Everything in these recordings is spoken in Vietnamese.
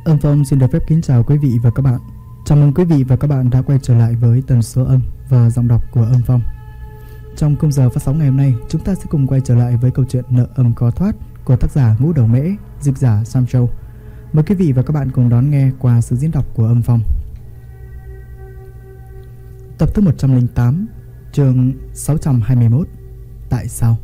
Âm Phong xin được phép kính chào quý vị và các bạn. Chào mừng quý vị và các bạn đã quay trở lại với tần số âm và giọng đọc của Âm Phong. Trong khung giờ phát sóng ngày hôm nay, chúng ta sẽ cùng quay trở lại với câu chuyện Nợ Âm Khó Thoát của tác giả Ngũ Đầu Mễ, dịch giả Sam Châu. Mời quý vị và các bạn cùng đón nghe qua sự diễn đọc của Âm Phong. Tập thứ 108, chương 621. Tại sao?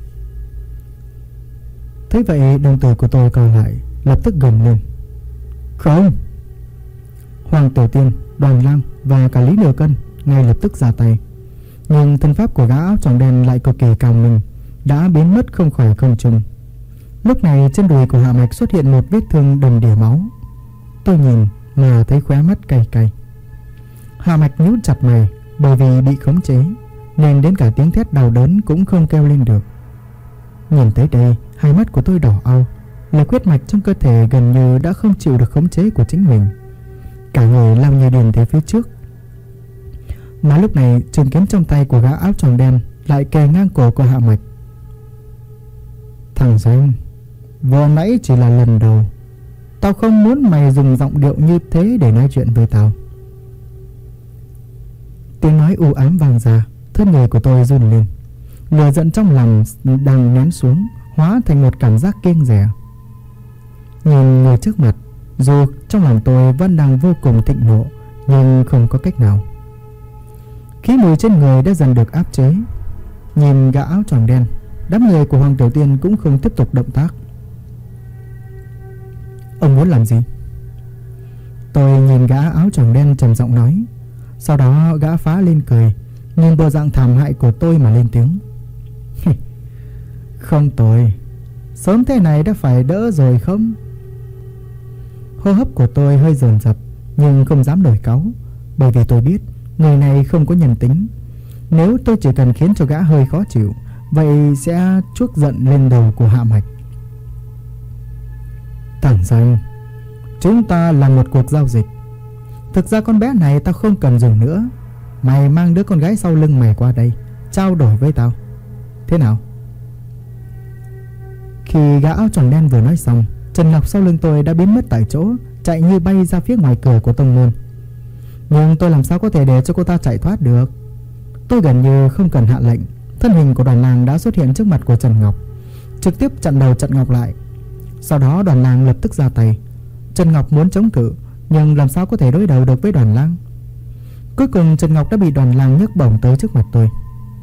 Thế vậy đồng tử của tôi co lại, lập tức gầm lên. Không! Hoàng Tiểu Tiên, Đoàn Lang và cả Lý Nửa Cân ngay lập tức ra tay. Nhưng thân pháp của gã áo choàng đen lại cực kỳ cao minh, đã biến mất không khỏi không trung. Lúc này trên đùi của Hạ Mạch xuất hiện một vết thương đầm đìa máu. Tôi nhìn mà thấy khóe mắt cay cay. Hạ Mạch nhíu chặt mày, bởi vì bị khống chế nên đến cả tiếng thét đau đớn cũng không kêu lên được. Nhìn tới đây, hai mắt của tôi đỏ au. Lực huyết mạch trong cơ thể gần như đã không chịu được khống chế của chính mình, cả người lao như điên tới phía trước. Mà lúc này trường kiếm trong tay của gã áo choàng đen lại kề ngang cổ của Hạ Mạch. Thằng danh, vừa nãy chỉ là lần đầu. Tao không muốn mày dùng giọng điệu như thế để nói chuyện với tao. Tiếng nói u ám vang ra, thân người của tôi run lên. Lửa giận trong lòng đang nén xuống hóa thành một cảm giác kiêng dè. Nhìn người trước mặt, dù trong lòng tôi vẫn đang vô cùng thịnh nộ, nhưng không có cách nào. Khí mùi trên người đã dần được áp chế. Nhìn gã áo choàng đen, đám người của Hoàng Tiểu Tiên cũng không tiếp tục động tác. Ông muốn làm gì? Tôi nhìn gã áo choàng đen trầm giọng nói. Sau đó gã phá lên cười, nhìn bộ dạng thảm hại của tôi mà lên tiếng. Không tồi, sớm thế này đã phải đỡ rồi không? Hô hấp của tôi hơi dồn dập, nhưng không dám nổi cáu, bởi vì tôi biết người này không có nhân tính. Nếu tôi chỉ cần khiến cho gã hơi khó chịu, vậy sẽ chuốc giận lên đầu của Hạ Mạch. Thẳng danh, chúng ta làm một cuộc giao dịch. Thực ra con bé này tao không cần dùng nữa. Mày mang đứa con gái sau lưng mày qua đây, trao đổi với tao. Thế nào? Khi gã áo choàng đen vừa nói xong, Trần Ngọc sau lưng tôi đã biến mất tại chỗ, chạy như bay ra phía ngoài cửa của tông môn. Nhưng tôi làm sao có thể để cho cô ta chạy thoát được? Tôi gần như không cần hạ lệnh, thân hình của Đoàn Lang đã xuất hiện trước mặt của Trần Ngọc, trực tiếp chặn đầu Trần Ngọc lại. Sau đó Đoàn Lang lập tức ra tay. Trần Ngọc muốn chống cự, nhưng làm sao có thể đối đầu được với Đoàn Lang? Cuối cùng Trần Ngọc đã bị Đoàn Lang nhấc bổng tới trước mặt tôi.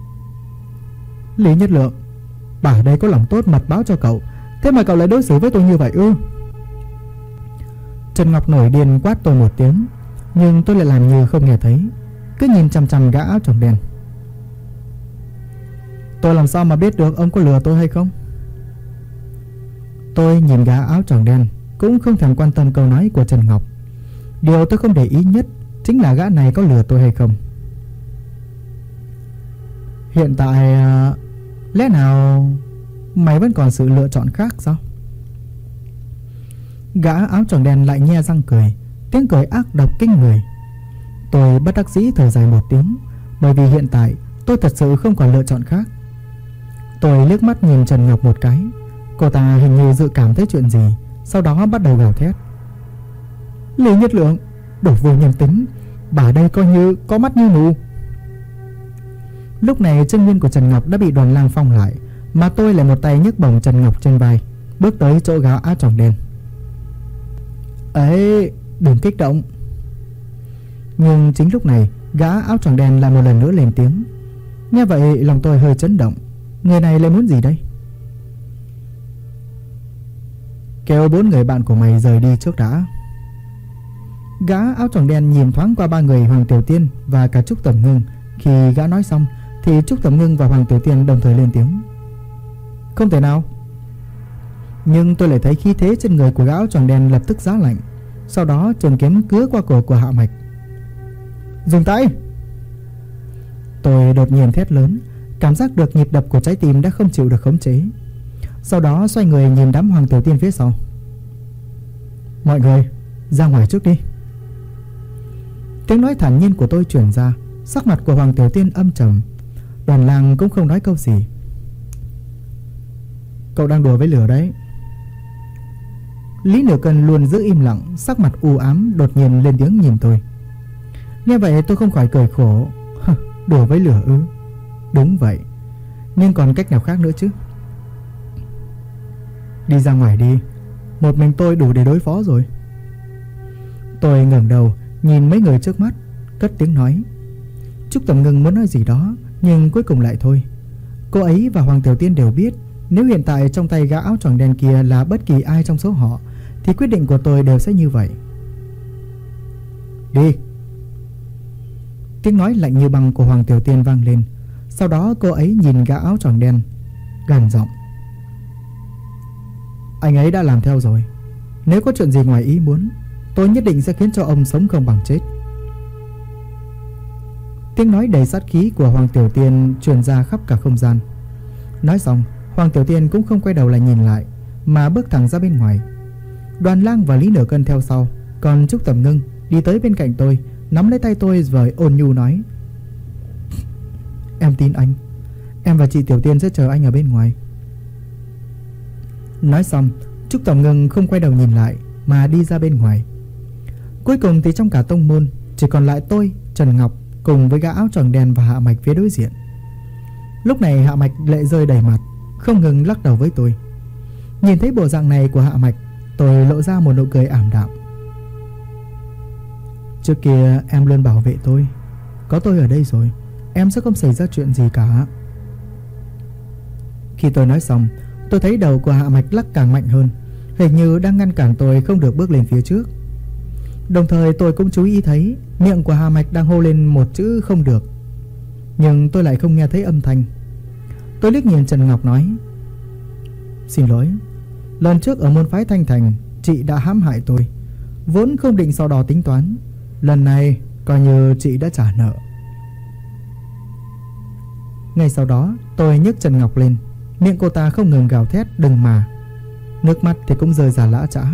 Lý Nhất Lượng, bà ở đây có lòng tốt mật báo cho cậu, thế mà cậu lại đối xử với tôi như vậy ư? Trần Ngọc nổi điên quát tôi một tiếng, nhưng tôi lại làm như không nghe thấy, cứ nhìn chằm chằm gã áo choàng đen. Tôi làm sao mà biết được ông có lừa tôi hay không? Tôi nhìn gã áo choàng đen, cũng không thèm quan tâm câu nói của Trần Ngọc. Điều tôi không để ý nhất chính là gã này có lừa tôi hay không. Hiện tại lẽ nào mày vẫn còn sự lựa chọn khác sao? Gã áo choàng đen lại nhe răng cười, tiếng cười ác độc kinh người. Tôi bất đắc dĩ thở dài một tiếng, bởi vì hiện tại tôi thật sự không còn lựa chọn khác. Tôi liếc mắt nhìn Trần Ngọc một cái. Cô ta hình như dự cảm thấy chuyện gì, sau đó bắt đầu gào thét. Lý Nhất Lượng, đồ vô nhân tính, bà đây coi như có mắt như mù. Lúc này chân nguyên của Trần Ngọc đã bị Đoàn Lang phong lại, mà tôi lại một tay nhấc bổng Trần Ngọc trên vai, bước tới chỗ gã áo choàng đen. Ấy, đừng kích động. Nhưng chính lúc này gã áo choàng đen lại một lần nữa lên tiếng. Nghe vậy lòng tôi hơi chấn động. Người này lại muốn gì đây? Kêu 4 người bạn của mày rời đi trước đã. Gã áo choàng đen nhìn thoáng qua 3 người Hoàng Tiểu Tiên và cả Trúc Tẩm Ngưng. Khi gã nói xong thì Trúc Tẩm Ngưng và Hoàng Tiểu Tiên đồng thời lên tiếng. Không thể nào. Nhưng tôi lại thấy khí thế trên người của gã áo choàng đen lập tức giá lạnh. Sau đó trường kiếm cứa qua cổ của Hạ Mạch. Dừng tay! Tôi đột nhiên thét lớn, cảm giác được nhịp đập của trái tim đã không chịu được khống chế. Sau đó xoay người nhìn đám Hoàng Tiểu Tiên phía sau. Mọi người ra ngoài trước đi. Tiếng nói thản nhiên của tôi truyền ra. Sắc mặt của Hoàng Tiểu Tiên âm trầm. Đoàn Lang cũng không nói câu gì. Cậu đang đùa với lửa đấy. Lý Nửa Cân luôn giữ im lặng, sắc mặt u ám, đột nhiên lên tiếng nhìn tôi. Nghe vậy tôi không khỏi cười khổ. Đùa với lửa ư? Đúng vậy, nhưng còn cách nào khác nữa chứ? Đi ra ngoài đi, một mình tôi đủ để đối phó rồi. Tôi ngẩng đầu nhìn mấy người trước mắt, cất tiếng nói. Trúc Tầm Ngưng muốn nói gì đó, nhưng cuối cùng lại thôi. Cô ấy và Hoàng Tiểu Tiên đều biết, nếu hiện tại trong tay gã áo choàng đen kia là bất kỳ ai trong số họ, thì quyết định của tôi đều sẽ như vậy. Đi. Tiếng nói lạnh như băng của Hoàng Tiểu Tiên vang lên. Sau đó cô ấy nhìn gã áo choàng đen, gằn giọng. Anh ấy đã làm theo rồi. Nếu có chuyện gì ngoài ý muốn, tôi nhất định sẽ khiến cho ông sống không bằng chết. Tiếng nói đầy sát khí của Hoàng Tiểu Tiên truyền ra khắp cả không gian. Nói xong, Hoàng Tiểu Tiên cũng không quay đầu lại nhìn lại, mà bước thẳng ra bên ngoài. Đoàn Lang và Lý Nửa Cân theo sau, còn Trúc Tầm Ngưng đi tới bên cạnh tôi, nắm lấy tay tôi rồi ôn nhu nói. Em tin anh, em và chị Tiểu Tiên sẽ chờ anh ở bên ngoài. Nói xong, Trúc Tầm Ngưng không quay đầu nhìn lại mà đi ra bên ngoài. Cuối cùng thì trong cả tông môn chỉ còn lại tôi, Trần Ngọc cùng với gã áo choàng đen và Hạ Mạch phía đối diện. Lúc này Hạ Mạch lệ rơi đầy mặt, không ngừng lắc đầu với tôi. Nhìn thấy bộ dạng này của Hạ Mạch, tôi lộ ra một nụ cười ảm đạm. Trước kia em luôn bảo vệ tôi, có tôi ở đây rồi, em sẽ không xảy ra chuyện gì cả. Khi tôi nói xong, tôi thấy đầu của Hạ Mạch lắc càng mạnh hơn, hình như đang ngăn cản tôi không được bước lên phía trước. Đồng thời tôi cũng chú ý thấy miệng của Hạ Mạch đang hô lên một chữ không được, nhưng tôi lại không nghe thấy âm thanh. Tôi liếc nhìn Trần Ngọc nói. Xin lỗi, lần trước ở môn phái Thanh Thành, chị đã hãm hại tôi, vốn không định sau đó tính toán. Lần này coi như chị đã trả nợ. Ngay sau đó tôi nhấc Trần Ngọc lên, miệng cô ta không ngừng gào thét đừng mà, nước mắt thì cũng rơi ra lã chã.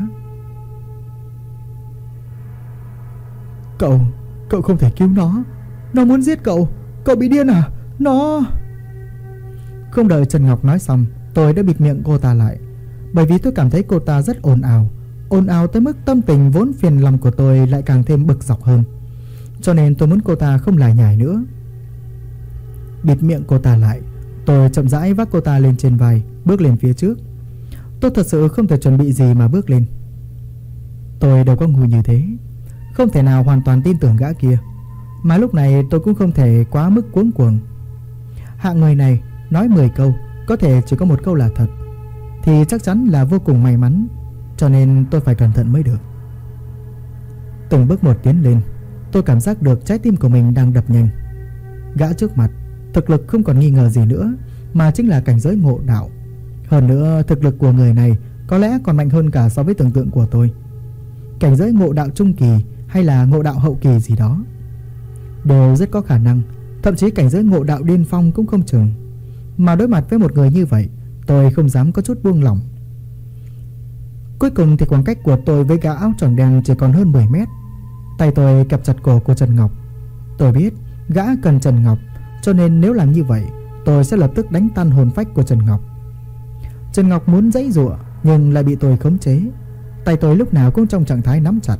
Cậu không thể cứu nó muốn giết cậu bị điên à? Nó... Không đợi Trần Ngọc nói xong, tôi đã bịt miệng cô ta lại, bởi vì tôi cảm thấy cô ta rất ồn ào tới mức tâm tình vốn phiền lòng của tôi lại càng thêm bực dọc hơn. Cho nên tôi muốn cô ta không lải nhải nữa. Bịt miệng cô ta lại, tôi chậm rãi vác cô ta lên trên vai, bước lên phía trước. Tôi thật sự không thể chuẩn bị gì mà bước lên. Tôi đâu có ngu như thế, không thể nào hoàn toàn tin tưởng gã kia, mà lúc này tôi cũng không thể quá mức cuống cuồng. Hạng người này nói 10 câu, có thể chỉ có một câu là thật, thì chắc chắn là vô cùng may mắn, cho nên tôi phải cẩn thận mới được. Từng bước một tiến lên, tôi cảm giác được trái tim của mình đang đập nhanh. Gã trước mặt thực lực không còn nghi ngờ gì nữa, mà chính là cảnh giới ngộ đạo. Hơn nữa thực lực của người này có lẽ còn mạnh hơn cả so với tưởng tượng của tôi. Cảnh giới ngộ đạo trung kỳ hay là ngộ đạo hậu kỳ gì đó đều rất có khả năng, thậm chí cảnh giới ngộ đạo điên phong cũng không chừng. Mà đối mặt với một người như vậy, tôi không dám có chút buông lỏng. Cuối cùng thì khoảng cách của tôi với gã áo choàng đen chỉ còn hơn 10 mét. Tay tôi kẹp chặt cổ của Trần Ngọc. Tôi biết gã cần Trần Ngọc, cho nên nếu làm như vậy, tôi sẽ lập tức đánh tan hồn phách của Trần Ngọc. Trần Ngọc muốn giãy giụa nhưng lại bị tôi khống chế. Tay tôi lúc nào cũng trong trạng thái nắm chặt.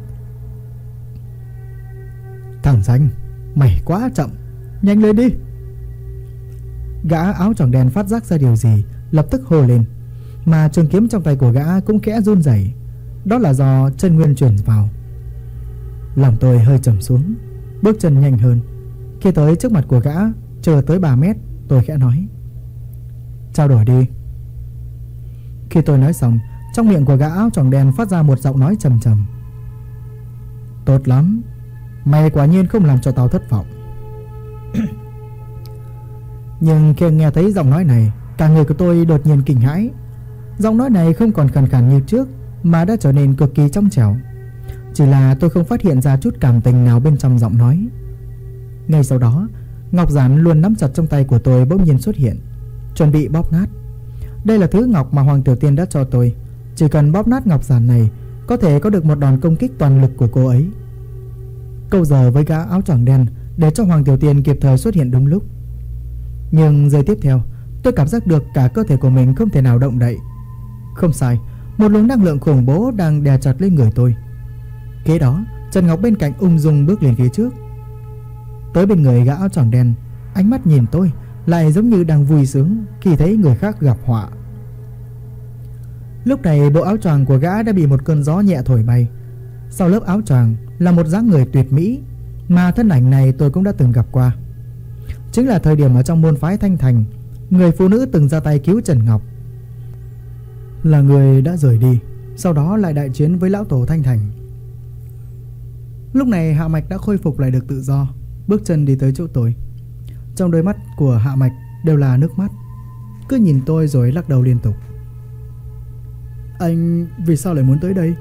Thằng danh, mày quá chậm, nhanh lên đi. Gã áo choàng đen phát giác ra điều gì, lập tức hô lên, mà trường kiếm trong tay của gã cũng khẽ run rẩy. Đó là do chân nguyên truyền vào. Lòng tôi hơi trầm xuống, bước chân nhanh hơn. Khi tới trước mặt của gã, chờ tới 3 mét, tôi khẽ nói. Trao đổi đi. Khi tôi nói xong, trong miệng của gã áo choàng đen phát ra một giọng nói trầm trầm. Tốt lắm, mày quả nhiên không làm cho tao thất vọng. Nhưng khi nghe thấy giọng nói này, cả người của tôi đột nhiên kinh hãi. Giọng nói này không còn khàn khàn như trước, mà đã trở nên cực kỳ trong trẻo. Chỉ là tôi không phát hiện ra chút cảm tình nào bên trong giọng nói. Ngay sau đó, ngọc giản luôn nắm chặt trong tay của tôi bỗng nhiên xuất hiện, chuẩn bị bóp nát. Đây là thứ ngọc mà Hoàng Tiểu Tiên đã cho tôi. Chỉ cần bóp nát ngọc giản này, có thể có được một đòn công kích toàn lực của cô ấy. Câu giờ với gã áo choàng đen để cho Hoàng Tiểu Tiên kịp thời xuất hiện đúng lúc. Nhưng giây tiếp theo, tôi cảm giác được cả cơ thể của mình không thể nào động đậy. Không sai, Một luồng năng lượng khủng bố đang đè chặt lên người tôi. Kế đó Trần Ngọc bên cạnh ung dung bước lên phía trước, tới bên người gã áo choàng đen. Ánh mắt nhìn tôi lại giống như đang vui sướng khi thấy người khác gặp họa. Lúc này bộ áo choàng của gã đã bị một cơn gió nhẹ thổi bay. Sau lớp áo choàng là một dáng người tuyệt mỹ mà thân ảnh này tôi cũng đã từng gặp qua. Chính là thời điểm ở trong môn phái Thanh Thành, người phụ nữ từng ra tay cứu Trần Ngọc, là người đã rời đi, sau đó lại đại chiến với lão tổ Thanh Thành. Lúc này Hạ Mạch đã khôi phục lại được tự do, bước chân đi tới chỗ tôi. Trong đôi mắt của Hạ Mạch đều là nước mắt, cứ nhìn tôi rồi lắc đầu liên tục. Anh vì sao lại muốn tới đây?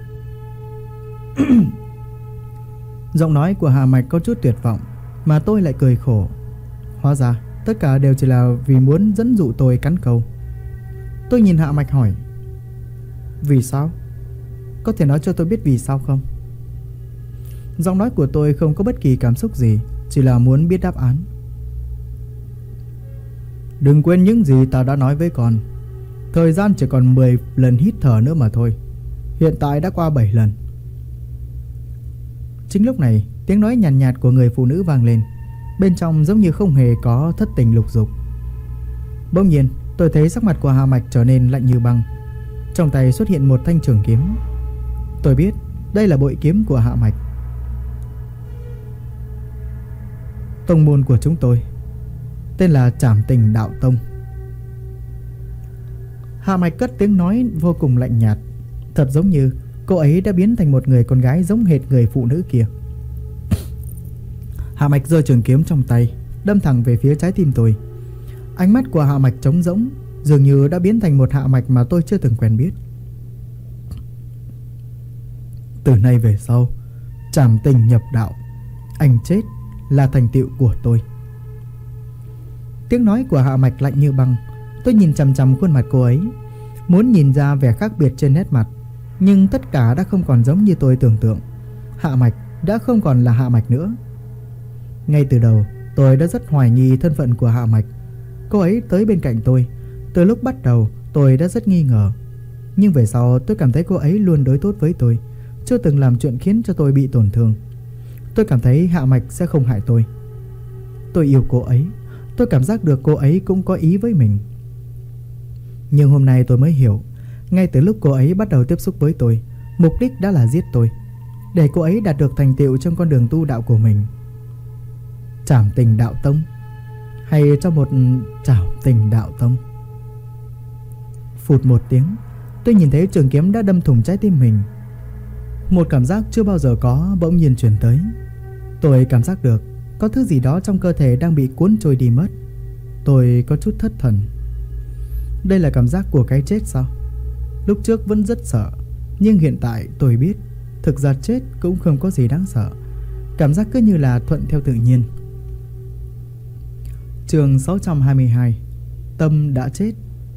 Giọng nói của Hạ Mạch có chút tuyệt vọng, mà tôi lại cười khổ. Hóa ra tất cả đều chỉ là vì muốn dẫn dụ tôi cắn câu. Tôi nhìn Hạ Mạch hỏi, vì sao? Có thể nói cho tôi biết vì sao không? Giọng nói của tôi không có bất kỳ cảm xúc gì, chỉ là muốn biết đáp án. Đừng quên những gì ta đã nói với con. Thời gian chỉ còn 10 lần hít thở nữa mà thôi. Hiện tại đã qua 7 lần. Chính lúc này, tiếng nói nhàn nhạt của người phụ nữ vang lên. Bên trong giống như không hề có thất tình lục dục. Bỗng nhiên tôi thấy sắc mặt của Hạ Mạch trở nên lạnh như băng. Trong tay xuất hiện một thanh trường kiếm. Tôi biết đây là bội kiếm của Hạ Mạch. Tông môn của chúng tôi tên là Trảm Tình Đạo Tông. Hạ Mạch cất tiếng nói vô cùng lạnh nhạt, thật giống như cô ấy đã biến thành một người con gái giống hệt người phụ nữ kia. Hạ Mạch giơ trường kiếm trong tay, đâm thẳng về phía trái tim tôi. Ánh mắt của Hạ Mạch trống rỗng, dường như đã biến thành một Hạ Mạch mà tôi chưa từng quen biết. Từ nay về sau, trảm tình nhập đạo, anh chết là thành tựu của tôi. Tiếng nói của Hạ Mạch lạnh như băng. Tôi nhìn chằm chằm khuôn mặt cô ấy, muốn nhìn ra vẻ khác biệt trên nét mặt, nhưng tất cả đã không còn giống như tôi tưởng tượng. Hạ Mạch đã không còn là Hạ Mạch nữa. Ngay từ đầu tôi đã rất hoài nghi thân phận của Hạ Mạch. Cô ấy tới bên cạnh tôi, từ lúc bắt đầu tôi đã rất nghi ngờ. Nhưng về sau tôi cảm thấy cô ấy luôn đối tốt với tôi, chưa từng làm chuyện khiến cho tôi bị tổn thương. Tôi cảm thấy Hạ Mạch sẽ không hại tôi. Tôi yêu cô ấy, tôi cảm giác được cô ấy cũng có ý với mình. Nhưng hôm nay tôi mới hiểu, ngay từ lúc cô ấy bắt đầu tiếp xúc với tôi, mục đích đã là giết tôi, để cô ấy đạt được thành tựu trong con đường tu đạo của mình. Trảm Tình Đạo Tông, hay cho một Trảm Tình Đạo Tông. Phụt một tiếng, tôi nhìn thấy trường kiếm đã đâm thủng trái tim mình. Một cảm giác chưa bao giờ có bỗng nhiên truyền tới. Tôi cảm giác được có thứ gì đó trong cơ thể đang bị cuốn trôi đi mất. Tôi có chút thất thần. Đây là cảm giác của cái chết sao? Lúc trước vẫn rất sợ, nhưng hiện tại tôi biết thực ra chết cũng không có gì đáng sợ. Cảm giác cứ như là thuận theo tự nhiên. Chương 622. Tâm đã chết.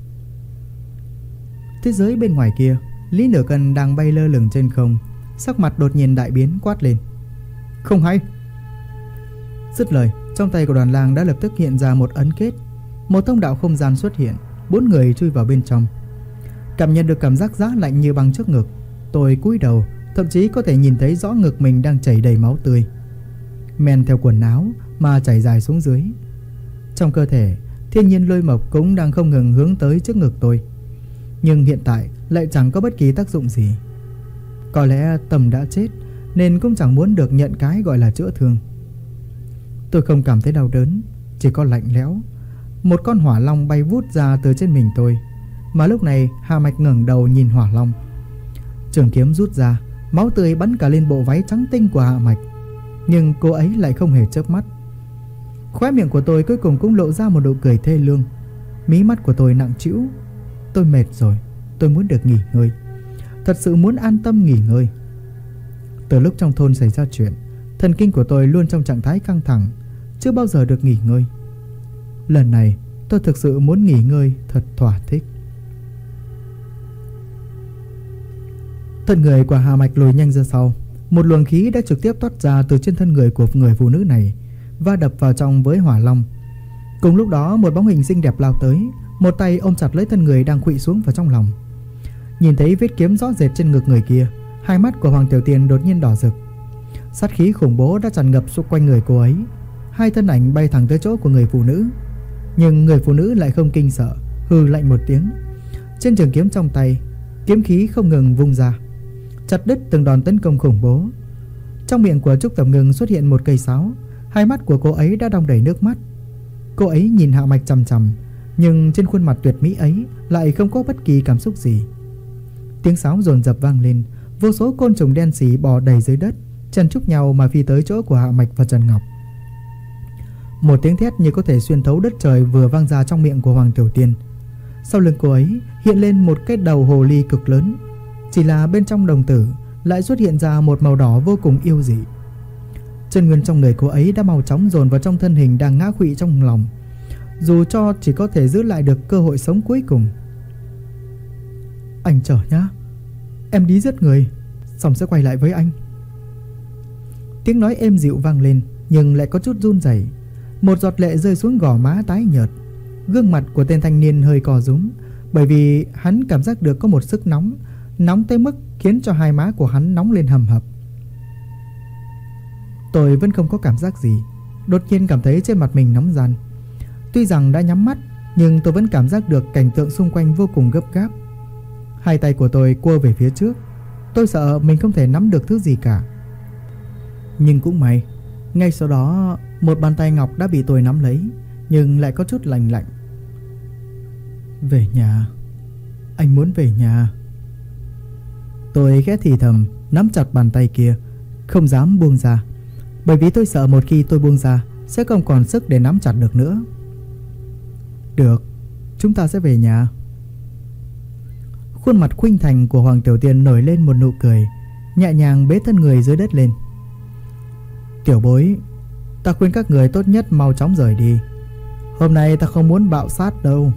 Thế giới bên ngoài kia, Lý Nửa Cân đang bay lơ lửng trên không, sắc mặt đột nhiên đại biến, quát lên: Không hay! Dứt lời, trong tay của Đoàn Lang đã lập tức hiện ra một ấn kết. Một thông đạo không gian xuất hiện, 4 người chui vào bên trong. Cảm nhận được cảm giác giá lạnh như băng trước ngực, tôi cúi đầu, thậm chí có thể nhìn thấy rõ ngực mình đang chảy đầy máu tươi, men theo quần áo mà chảy dài xuống dưới. Trong cơ thể, thiên nhiên lôi mộc cũng đang không ngừng hướng tới trước ngực tôi, nhưng hiện tại lại chẳng có bất kỳ tác dụng gì. Có lẽ Tâm đã chết nên cũng chẳng muốn được nhận cái gọi là chữa thương. Tôi không cảm thấy đau đớn, chỉ có lạnh lẽo. Một con hỏa long bay vút ra từ trên mình tôi, mà lúc này Hạ Mạch ngẩng đầu nhìn hỏa long. Trường kiếm rút ra, máu tươi bắn cả lên bộ váy trắng tinh của Hạ Mạch, nhưng cô ấy lại không hề chớp mắt. Khóe miệng của tôi cuối cùng cũng lộ ra một nụ cười thê lương. Mí mắt của tôi nặng trĩu. Tôi mệt rồi, tôi muốn được nghỉ ngơi, thật sự muốn an tâm nghỉ ngơi. Từ lúc trong thôn xảy ra chuyện, thần kinh của tôi luôn trong trạng thái căng thẳng, chưa bao giờ được nghỉ ngơi. Lần này tôi thực sự muốn nghỉ ngơi thật thỏa thích. Thân người của Hạ Mạch lùi nhanh ra sau. Một luồng khí đã trực tiếp toát ra từ trên thân người của người phụ nữ này, va đập vào trong với hỏa long. Cùng lúc đó, một bóng hình xinh đẹp lao tới, một tay ôm chặt lấy thân người đang khuỵu xuống vào trong lòng. Nhìn thấy vết kiếm rõ rệt trên ngực người kia, hai mắt của Hoàng Tiểu Tiên đột nhiên đỏ rực. Sát khí khủng bố đã tràn ngập xung quanh người cô ấy. Hai thân ảnh bay thẳng tới chỗ của người phụ nữ. Nhưng người phụ nữ lại không kinh sợ, hừ lạnh một tiếng. Trên trường kiếm trong tay, kiếm khí không ngừng vung ra, chặt đứt từng đòn tấn công khủng bố. Trong miệng của Trúc Tầm Ngưng xuất hiện một cây sáo. Hai mắt của cô ấy đã đong đầy nước mắt. Cô ấy nhìn Hạ Mạch chằm chằm, nhưng trên khuôn mặt tuyệt mỹ ấy lại không có bất kỳ cảm xúc gì. Tiếng sáo dồn dập vang lên, vô số côn trùng đen xì bò đầy dưới đất, chen chúc nhau mà phi tới chỗ của Hạ Mạch và Trần Ngọc. Một tiếng thét như có thể xuyên thấu đất trời vừa vang ra trong miệng của Hoàng Tiểu Tiên. Sau lưng cô ấy hiện lên một cái đầu hồ ly cực lớn, chỉ là bên trong đồng tử lại xuất hiện ra một màu đỏ vô cùng yêu dị. Chân nguyên trong người cô ấy đã mau chóng dồn vào trong thân hình đang ngã khuỵu trong lòng, dù cho chỉ có thể giữ lại được cơ hội sống cuối cùng. Anh chờ nhá, em đi giết người, xong sẽ quay lại với anh. Tiếng nói êm dịu vang lên, nhưng lại có chút run rẩy. Một giọt lệ rơi xuống gò má tái nhợt. Gương mặt của tên thanh niên hơi co rúm, bởi vì hắn cảm giác được có một sức nóng, nóng tới mức khiến cho hai má của hắn nóng lên hầm hập. Tôi vẫn không có cảm giác gì, đột nhiên cảm thấy trên mặt mình nóng ran. Tuy rằng đã nhắm mắt, nhưng tôi vẫn cảm giác được cảnh tượng xung quanh vô cùng gấp gáp. Hai tay của tôi cua về phía trước. Tôi sợ mình không thể nắm được thứ gì cả. Nhưng cũng may, ngay sau đó một bàn tay ngọc đã bị tôi nắm lấy, nhưng lại có chút lạnh lạnh. Về nhà, anh muốn về nhà. Tôi khẽ thì thầm, nắm chặt bàn tay kia, không dám buông ra, bởi vì tôi sợ một khi tôi buông ra sẽ không còn sức để nắm chặt được nữa. Được, chúng ta sẽ về nhà. Khuôn mặt khuynh thành của Hoàng Tiểu Tiên nổi lên một nụ cười, nhẹ nhàng bế thân người dưới đất lên. Tiểu bối, ta khuyên các người tốt nhất mau chóng rời đi. Hôm nay ta không muốn bạo sát đâu.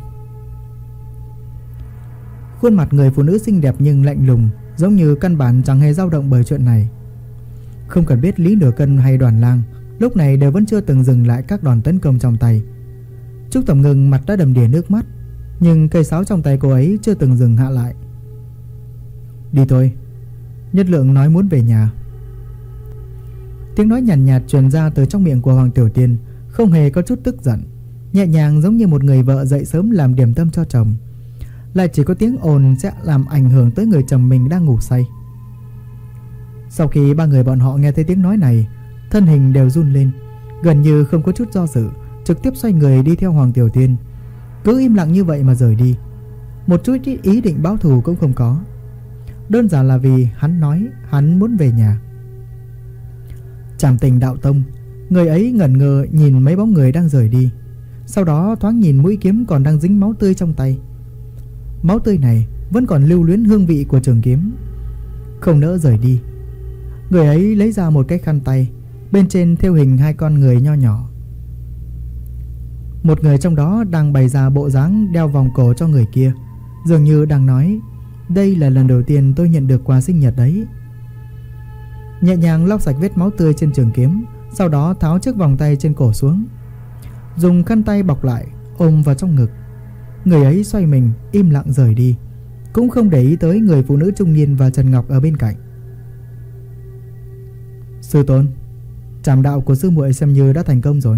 Khuôn mặt người phụ nữ xinh đẹp nhưng lạnh lùng, giống như căn bản chẳng hề dao động bởi chuyện này. Không cần biết Lý Nửa Cân hay Đoàn Lang lúc này đều vẫn chưa từng dừng lại các đòn tấn công trong tay. Trúc Tầm Ngưng mặt đã đầm đìa nước mắt, nhưng cây sáo trong tay cô ấy chưa từng dừng hạ lại. Đi thôi, Nhất Lượng nói muốn về nhà. Tiếng nói nhàn nhạt truyền ra từ trong miệng của Hoàng Tiểu Tiên, không hề có chút tức giận, nhẹ nhàng giống như một người vợ dậy sớm làm điểm tâm cho chồng. Lại chỉ có tiếng ồn sẽ làm ảnh hưởng tới người chồng mình đang ngủ say. Sau khi ba người bọn họ nghe thấy tiếng nói này, thân hình đều run lên, gần như không có chút do dự, trực tiếp xoay người đi theo Hoàng Tiểu Tiên. Cứ im lặng như vậy mà rời đi, một chút ý định báo thù cũng không có. Đơn giản là vì hắn nói hắn muốn về nhà. Trảm Tình Đạo Tông, người ấy ngẩn ngơ nhìn mấy bóng người đang rời đi, sau đó thoáng nhìn mũi kiếm còn đang dính máu tươi trong tay. Máu tươi này vẫn còn lưu luyến hương vị của trường kiếm. Không nỡ rời đi, người ấy lấy ra một cái khăn tay, bên trên thêu hình hai con người nho nhỏ. Một người trong đó đang bày ra bộ dáng đeo vòng cổ cho người kia, dường như đang nói: đây là lần đầu tiên tôi nhận được quà sinh nhật đấy. Nhẹ nhàng lau sạch vết máu tươi trên trường kiếm, sau đó tháo chiếc vòng tay trên cổ xuống, dùng khăn tay bọc lại, ôm vào trong ngực. Người ấy xoay mình im lặng rời đi, cũng không để ý tới người phụ nữ trung niên và Trần Ngọc ở bên cạnh. Sư tôn, trảm đạo của sư muội xem như đã thành công rồi.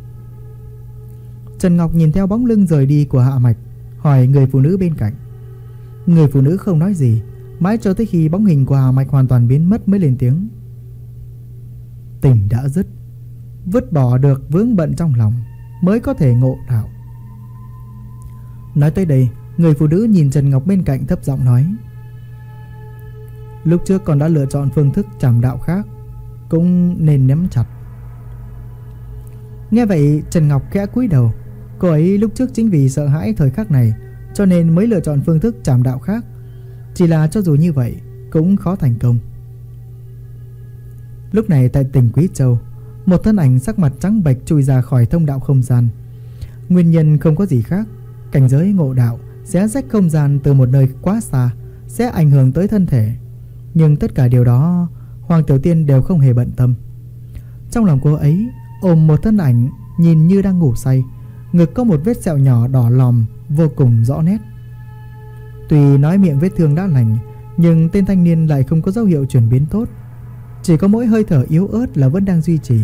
Trần Ngọc nhìn theo bóng lưng rời đi của Hạ Mạch, hỏi người phụ nữ bên cạnh. Người phụ nữ không nói gì, mãi cho tới khi bóng hình của Hạ Mạch hoàn toàn biến mất mới lên tiếng. Tình đã dứt, vứt bỏ được vướng bận trong lòng mới có thể ngộ đạo. Nói tới đây, người phụ nữ nhìn Trần Ngọc bên cạnh thấp giọng nói: lúc trước con đã lựa chọn phương thức trảm đạo khác, cũng nên nắm chặt. Nghe vậy, Trần Ngọc khẽ cúi đầu. Cô ấy lúc trước chính vì sợ hãi thời khắc này cho nên mới lựa chọn phương thức trảm đạo khác. Chỉ là cho dù như vậy cũng khó thành công. Lúc này tại tỉnh Quý Châu, một thân ảnh sắc mặt trắng bệch chui ra khỏi thông đạo không gian. Nguyên nhân không có gì khác, cảnh giới ngộ đạo sẽ rách không gian từ một nơi quá xa, sẽ ảnh hưởng tới thân thể. Nhưng tất cả điều đó Hoàng Tiểu Tiên đều không hề bận tâm. Trong lòng cô ấy ôm một thân ảnh nhìn như đang ngủ say, ngực có một vết sẹo nhỏ đỏ lòm vô cùng rõ nét. Tuy nói miệng vết thương đã lành, nhưng tên thanh niên lại không có dấu hiệu chuyển biến tốt, chỉ có mỗi hơi thở yếu ớt là vẫn đang duy trì.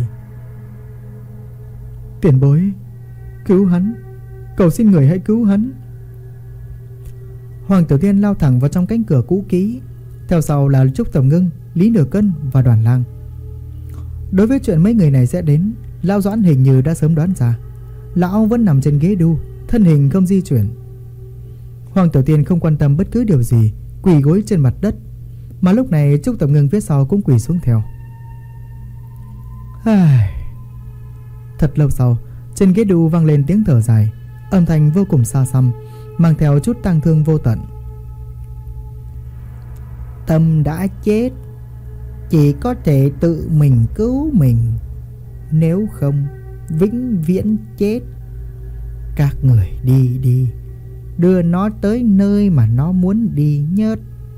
Tiền bối, cứu hắn, cầu xin người hãy cứu hắn. Hoàng Tiểu Tiên lao thẳng vào trong cánh cửa cũ kỹ, theo sau là Trúc Tầm Ngưng, Lý Nửa Cân và Đoàn Lang. Đối với chuyện mấy người này sẽ đến, Lão Doãn hình như đã sớm đoán ra. Lão vẫn nằm trên ghế đu, thân hình không di chuyển. Hoàng Tiểu Tiên không quan tâm bất cứ điều gì, quỳ gối trên mặt đất, mà lúc này Trúc Tầm Ngưng phía sau cũng quỳ xuống theo. Thật lâu sau, trên ghế đu vang lên tiếng thở dài, âm thanh vô cùng xa xăm, mang theo chút tang thương vô tận. Tâm đã chết, chỉ có thể tự mình cứu mình, nếu không vĩnh viễn chết. Các người đi đi, đưa nó tới nơi mà nó muốn đi nhất.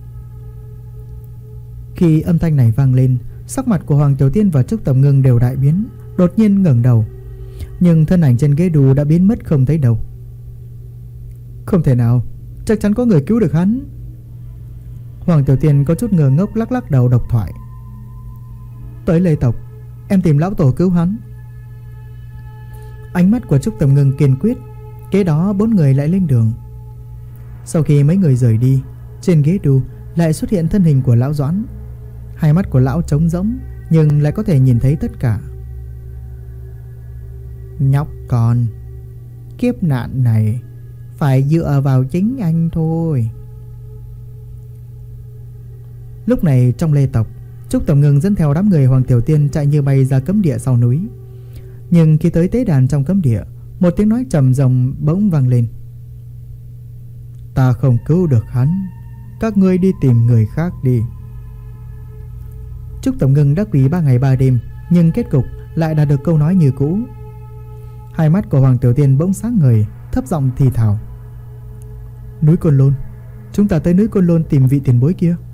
Khi âm thanh này vang lên, sắc mặt của Hoàng Tiểu Tiên và Trúc Tầm Ngưng đều đại biến, đột nhiên ngẩng đầu, nhưng thân ảnh trên ghế đu đã biến mất không thấy đâu. Không thể nào, chắc chắn có người cứu được hắn. Hoàng Tiểu Tiên có chút ngờ ngốc lắc lắc đầu độc thoại. Tới Lê tộc, em tìm lão tổ cứu hắn. Ánh mắt của Trúc Tầm Ngưng kiên quyết. Kế đó 4 người lại lên đường. Sau khi mấy người rời đi, trên ghế đu lại xuất hiện thân hình của lão Doãn. Hai mắt của lão trống rỗng, nhưng lại có thể nhìn thấy tất cả. Nhóc con, kiếp nạn này phải dựa vào chính anh thôi. Lúc này trong Lê tộc, Trúc Tầm Ngưng dẫn theo đám người Hoàng Tiểu Tiên chạy như bay ra cấm địa sau núi. Nhưng khi tới tế đàn trong cấm địa, một tiếng nói trầm rồng bỗng vang lên. Ta không cứu được hắn, các ngươi đi tìm người khác đi. Trúc Tầm Ngưng đã quỳ 3 ngày 3 đêm, nhưng kết cục lại đạt được câu nói như cũ. Hai mắt của Hoàng Tiểu Tiên bỗng sáng ngời, thấp giọng thì thào. Núi Côn Lôn, chúng ta tới núi Côn Lôn tìm vị tiền bối kia.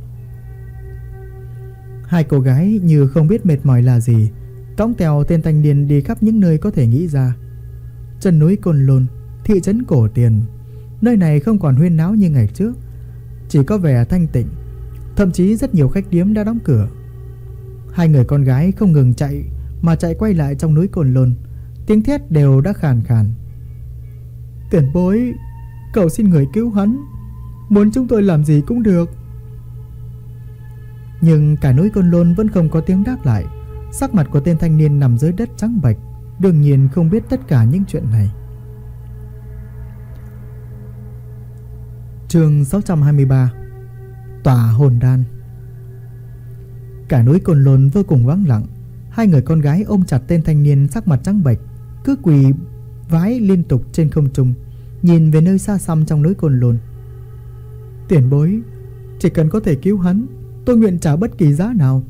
Hai cô gái như không biết mệt mỏi là gì, cõng theo tên thanh niên đi khắp những nơi có thể nghĩ ra. Chân núi Côn Lôn, thị trấn cổ tiền, nơi này không còn huyên náo như ngày trước, chỉ có vẻ thanh tịnh, thậm chí rất nhiều khách điếm đã đóng cửa. Hai người con gái không ngừng chạy mà chạy quay lại trong núi Côn Lôn, tiếng thét đều đã khàn khàn. Tiền bối, cầu xin người cứu hắn, muốn chúng tôi làm gì cũng được. Nhưng cả núi Côn Lôn vẫn không có tiếng đáp lại. Sắc mặt của tên thanh niên nằm dưới đất trắng bệch, đương nhiên không biết tất cả những chuyện này. Chương 623, Tỏa hồn đan. Cả núi Côn Lôn vô cùng vắng lặng. Hai người con gái ôm chặt tên thanh niên sắc mặt trắng bệch, cứ quỳ vái liên tục trên không trung, nhìn về nơi xa xăm trong núi Côn Lôn. Tiền bối, chỉ cần có thể cứu hắn, tôi nguyện trả bất kỳ giá nào.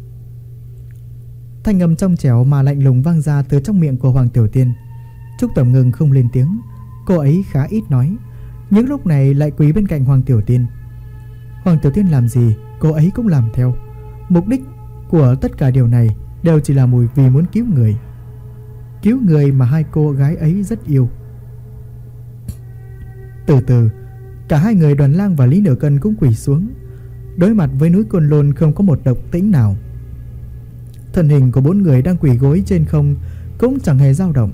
Thanh âm trong trẻo mà lạnh lùng vang ra từ trong miệng của Hoàng Tiểu Tiên. Trúc Tầm Ngưng không lên tiếng, cô ấy khá ít nói, những lúc này lại quỳ bên cạnh Hoàng Tiểu Tiên. Hoàng Tiểu Tiên làm gì, cô ấy cũng làm theo. Mục đích của tất cả điều này đều chỉ là vì muốn cứu người. Cứu người mà hai cô gái ấy rất yêu. Từ từ, cả hai người Đoàn Lang và Lý Nửa Cân cũng quỳ xuống. Đối mặt với núi Côn Lôn không có một động tĩnh nào. Thân hình của 4 người đang quỳ gối trên không cũng chẳng hề dao động.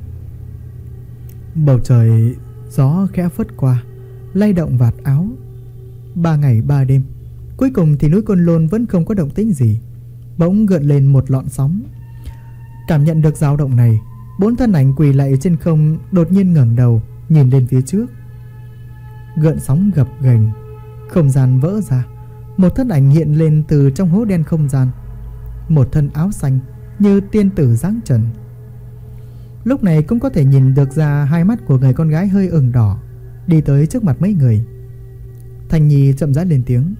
Bầu trời gió khẽ phất qua, lay động vạt áo. 3 ngày 3 đêm, cuối cùng thì núi Côn Lôn vẫn không có động tĩnh gì. Bỗng gợn lên một lọn sóng. Cảm nhận được dao động này, 4 thân ảnh quỳ lại trên không đột nhiên ngẩng đầu nhìn lên phía trước. Gợn sóng gập ghềnh, không gian vỡ ra. Một thân ảnh hiện lên từ trong hố đen không gian. Một thân áo xanh như tiên tử dáng trần. Lúc này cũng có thể nhìn được ra hai mắt của người con gái hơi ửng đỏ, đi tới trước mặt mấy người. Thanh Nhi chậm rãi lên tiếng.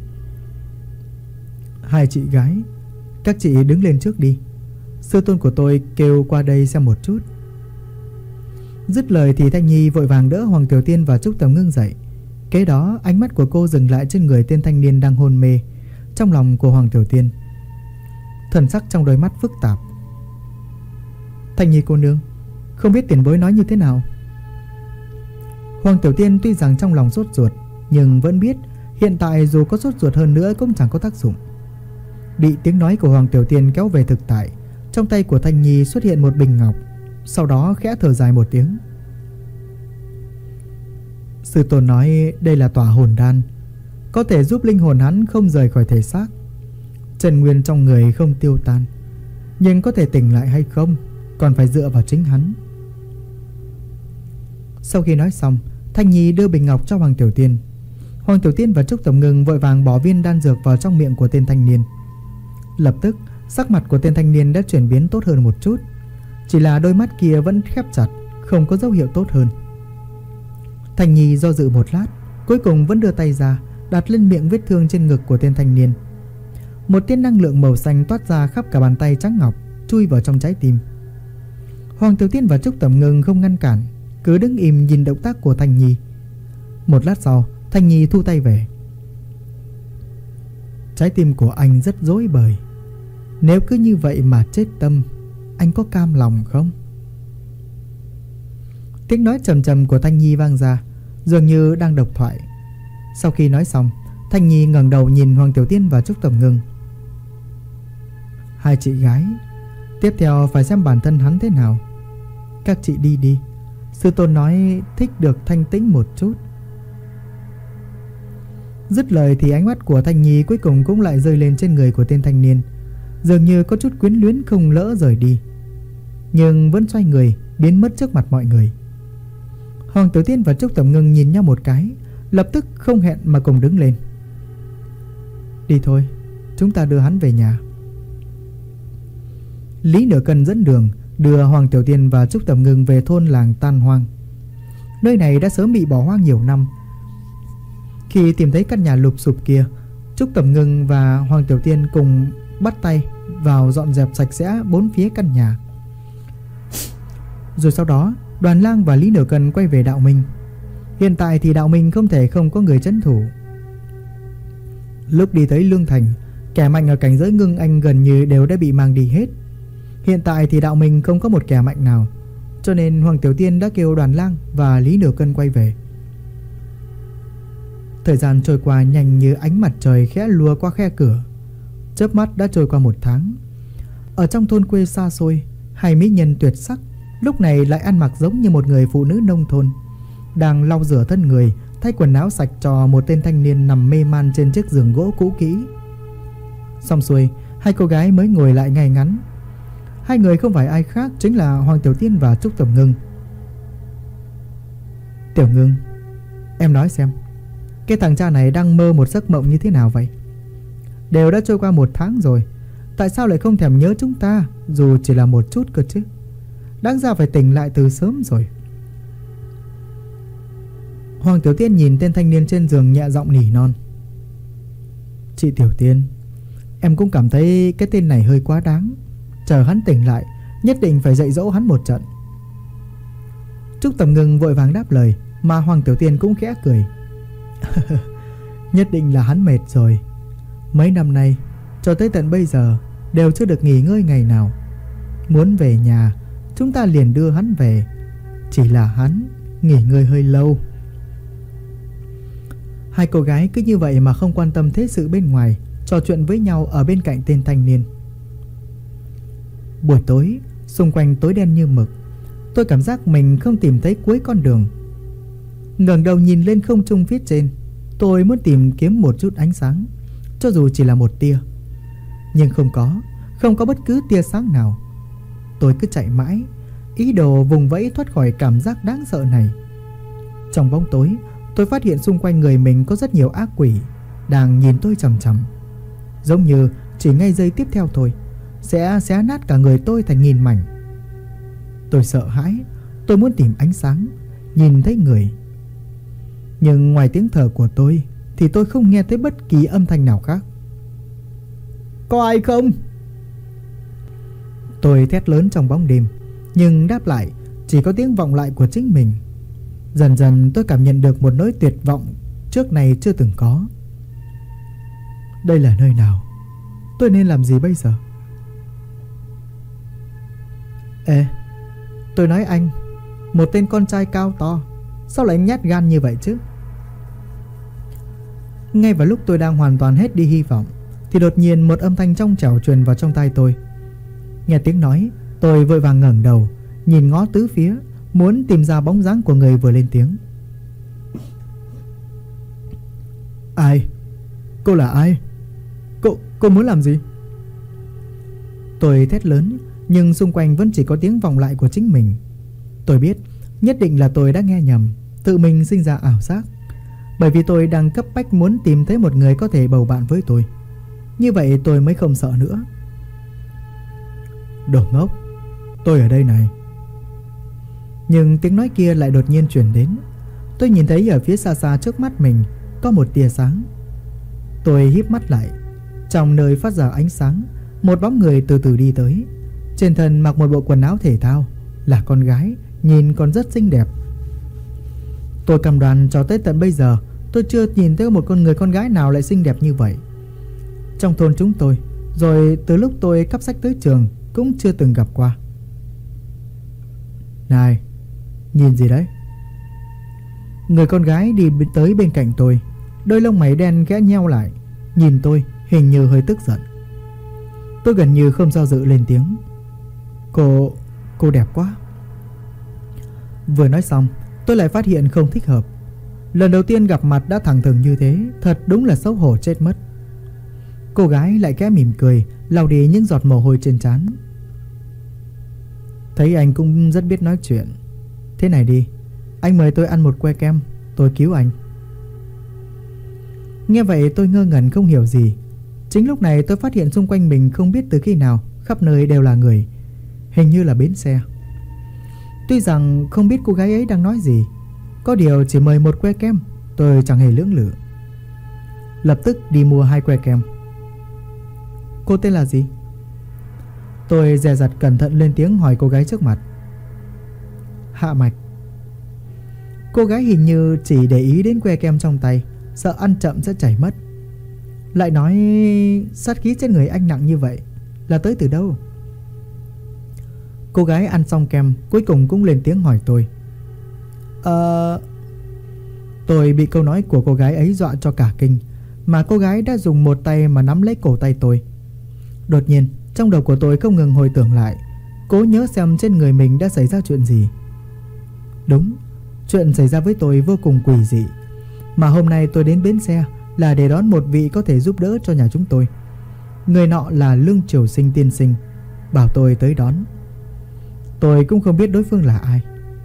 Hai chị gái, các chị đứng lên trước đi. Sư tôn của tôi kêu qua đây xem một chút. Dứt lời thì Thanh Nhi vội vàng đỡ Hoàng Tiểu Tiên và Trúc Tầm Ngưng dậy. Kế đó ánh mắt của cô dừng lại trên người tên thanh niên đang hôn mê trong lòng của Hoàng Tiểu Tiên. Thần sắc trong đôi mắt phức tạp. Thanh Nhi cô nương, không biết tiền bối nói như thế nào? Hoàng Tiểu Tiên tuy rằng trong lòng sốt ruột, nhưng vẫn biết hiện tại dù có sốt ruột hơn nữa cũng chẳng có tác dụng. Bị tiếng nói của Hoàng Tiểu Tiên kéo về thực tại, trong tay của Thanh Nhi xuất hiện một bình ngọc, sau đó khẽ thở dài một tiếng. Sư tôn nói đây là tỏa hồn đan, có thể giúp linh hồn hắn không rời khỏi thể xác, chân nguyên trong người không tiêu tan, nhưng có thể tỉnh lại hay không còn phải dựa vào chính hắn. Sau khi nói xong, Thanh Nhi đưa bình ngọc cho Hoàng Tiểu Tiên. Hoàng Tiểu Tiên và Trúc Tầm Ngưng vội vàng bỏ viên đan dược vào trong miệng của tên thanh niên. Lập tức sắc mặt của tên thanh niên đã chuyển biến tốt hơn một chút, chỉ là đôi mắt kia vẫn khép chặt, không có dấu hiệu tốt hơn. Thanh Nhi do dự một lát, cuối cùng vẫn đưa tay ra, đặt lên miệng vết thương trên ngực của tên thanh niên. Một tia năng lượng màu xanh toát ra khắp cả bàn tay trắng ngọc, chui vào trong trái tim. Hoàng Tiểu Tiên và Trúc Tầm Ngưng không ngăn cản, cứ đứng im nhìn động tác của Thanh Nhi. Một lát sau, Thanh Nhi thu tay về. Trái tim của anh rất rối bời, nếu cứ như vậy mà chết tâm, anh có cam lòng không? Tiếng nói trầm trầm của Thanh Nhi vang ra, dường như đang độc thoại. Sau khi nói xong, Thanh Nhi ngẩng đầu nhìn Hoàng Tiểu Tiên và Trúc Tầm Ngưng. Hai chị gái, tiếp theo phải xem bản thân hắn thế nào. Các chị đi đi, sư tôn nói thích được thanh tĩnh một chút. Dứt lời thì ánh mắt của Thanh Nhi cuối cùng cũng lại rơi lên trên người của tên thanh niên, dường như có chút quyến luyến không lỡ rời đi, nhưng vẫn xoay người biến mất trước mặt mọi người. Hoàng Tiểu Tiên và Trúc Tầm Ngưng nhìn nhau một cái, lập tức không hẹn mà cùng đứng lên. Đi thôi, chúng ta đưa hắn về nhà. Lý Nửa Cân dẫn đường đưa Hoàng Tiểu Tiên và Trúc Tầm Ngưng về thôn làng tan hoang. Nơi này đã sớm bị bỏ hoang nhiều năm. Khi tìm thấy căn nhà lụp xụp kia, Trúc Tầm Ngưng và Hoàng Tiểu Tiên cùng bắt tay vào dọn dẹp sạch sẽ bốn phía căn nhà. Rồi sau đó, Đoàn Lang và Lý Nửa Cân quay về Đạo Minh. Hiện tại thì Đạo Minh không thể không có người trấn thủ. Lúc đi tới Lương Thành, kẻ mạnh ở cảnh giới Ngưng Anh gần như đều đã bị mang đi hết. Hiện tại thì Đạo Minh không có một kẻ mạnh nào, cho nên Hoàng Tiểu Tiên đã kêu Đoàn Lang và Lý Nửa Cân quay về. Thời gian trôi qua nhanh như ánh mặt trời khẽ lùa qua khe cửa. Chớp mắt đã trôi qua 1 tháng. Ở trong thôn quê xa xôi, hai mỹ nhân tuyệt sắc lúc này lại ăn mặc giống như một người phụ nữ nông thôn, đang lau rửa thân người, thay quần áo sạch cho một tên thanh niên nằm mê man trên chiếc giường gỗ cũ kỹ. Xong xuôi, hai cô gái mới ngồi lại ngay ngắn. Hai người không phải ai khác chính là Hoàng Tiểu Tiên và Trúc Tầm Ngưng. Tiểu Ngưng, em nói xem, cái thằng cha này đang mơ một giấc mộng như thế nào vậy? Đều đã trôi qua 1 tháng rồi, tại sao lại không thèm nhớ chúng ta, dù chỉ là một chút cơ chứ? Đáng ra phải tỉnh lại từ sớm rồi. Hoàng Tiểu Tiên nhìn tên thanh niên trên giường nhẹ giọng nỉ non. Chị Tiểu Tiên, em cũng cảm thấy cái tên này hơi quá đáng. Chờ hắn tỉnh lại, nhất định phải dạy dỗ hắn một trận. Trúc Tầm Ngưng vội vàng đáp lời, mà Hoàng Tiểu Tiên cũng khẽ cười. Nhất định là hắn mệt rồi. Mấy năm nay, cho tới tận bây giờ, đều chưa được nghỉ ngơi ngày nào. Muốn về nhà, chúng ta liền đưa hắn về. Chỉ là hắn nghỉ ngơi hơi lâu. Hai cô gái cứ như vậy mà không quan tâm thế sự bên ngoài, trò chuyện với nhau ở bên cạnh tên thanh niên. Buổi tối, xung quanh tối đen như mực. Tôi cảm giác mình không tìm thấy cuối con đường. Ngẩng đầu nhìn lên không trung phía trên, tôi muốn tìm kiếm một chút ánh sáng, cho dù chỉ là một tia. Nhưng không có bất cứ tia sáng nào. Tôi cứ chạy mãi, ý đồ vùng vẫy thoát khỏi cảm giác đáng sợ này. Trong bóng tối, tôi phát hiện xung quanh người mình có rất nhiều ác quỷ đang nhìn tôi chằm chằm, giống như chỉ ngay giây tiếp theo thôi sẽ xé nát cả người tôi thành nghìn mảnh. Tôi sợ hãi, tôi muốn tìm ánh sáng, nhìn thấy người. Nhưng ngoài tiếng thở của tôi thì tôi không nghe thấy bất kỳ âm thanh nào khác. Có ai không? Tôi thét lớn trong bóng đêm, nhưng đáp lại chỉ có tiếng vọng lại của chính mình. Dần dần tôi cảm nhận được một nỗi tuyệt vọng trước này chưa từng có. Đây là nơi nào? Tôi nên làm gì bây giờ? Ê, tôi nói anh, một tên con trai cao to, sao lại nhát gan như vậy chứ? Ngay vào lúc tôi đang hoàn toàn hết đi hy vọng thì đột nhiên một âm thanh trong trẻo truyền vào trong tai tôi. Nghe tiếng nói, tôi vội vàng ngẩng đầu, nhìn ngó tứ phía, muốn tìm ra bóng dáng của người vừa lên tiếng. Ai? Cô là ai? Cô muốn làm gì? Tôi thét lớn, nhưng xung quanh vẫn chỉ có tiếng vọng lại của chính mình. Tôi biết, nhất định là tôi đã nghe nhầm, tự mình sinh ra ảo giác. Bởi vì tôi đang cấp bách muốn tìm thấy một người có thể bầu bạn với tôi. Như vậy tôi mới không sợ nữa. Đồ ngốc, tôi ở đây này. Nhưng tiếng nói kia lại đột nhiên truyền đến. Tôi nhìn thấy ở phía xa xa trước mắt mình có một tia sáng. Tôi híp mắt lại. Trong nơi phát ra ánh sáng, một bóng người từ từ đi tới. Trên thân mặc một bộ quần áo thể thao, là con gái, nhìn còn rất xinh đẹp. Tôi cam đoan cho tới tận bây giờ tôi chưa nhìn thấy một con người con gái nào lại xinh đẹp như vậy. Trong thôn chúng tôi, rồi từ lúc tôi cắp sách tới trường, cũng chưa từng gặp qua. Này, nhìn gì đấy? Người con gái đi tới bên cạnh tôi, đôi lông mày đen khẽ nheo lại, nhìn tôi hình như hơi tức giận. Tôi gần như không do dự lên tiếng. Cô đẹp quá. Vừa nói xong, tôi lại phát hiện không thích hợp. Lần đầu tiên gặp mặt đã thẳng thừng như thế, thật đúng là xấu hổ chết mất. Cô gái lại khẽ mỉm cười, lau đi những giọt mồ hôi trên trán. Thấy anh cũng rất biết nói chuyện. Thế này đi, anh mời tôi ăn một que kem, tôi cứu anh. Nghe vậy tôi ngơ ngẩn không hiểu gì. Chính lúc này tôi phát hiện xung quanh mình không biết từ khi nào khắp nơi đều là người, hình như là bến xe. Tuy rằng không biết cô gái ấy đang nói gì, có điều chỉ mời một que kem, tôi chẳng hề lưỡng lự, lập tức đi mua 2 que kem. Cô tên là gì? Tôi dè dặt cẩn thận lên tiếng hỏi cô gái trước mặt. Hạ Mạch. Cô gái hình như chỉ để ý đến que kem trong tay, sợ ăn chậm sẽ chảy mất. Lại nói sát khí trên người anh nặng như vậy là tới từ đâu? Cô gái ăn xong kem cuối cùng cũng lên tiếng hỏi tôi. Tôi bị câu nói của cô gái ấy dọa cho cả kinh, mà cô gái đã dùng một tay mà nắm lấy cổ tay tôi. Đột nhiên trong đầu của tôi không ngừng hồi tưởng lại, cố nhớ xem trên người mình đã xảy ra chuyện gì. Đúng, chuyện xảy ra với tôi vô cùng quỷ dị. Mà hôm nay tôi đến bến xe là để đón một vị có thể giúp đỡ cho nhà chúng tôi. Người nọ là Lương Triều Sinh tiên sinh, bảo tôi tới đón. Tôi cũng không biết đối phương là ai.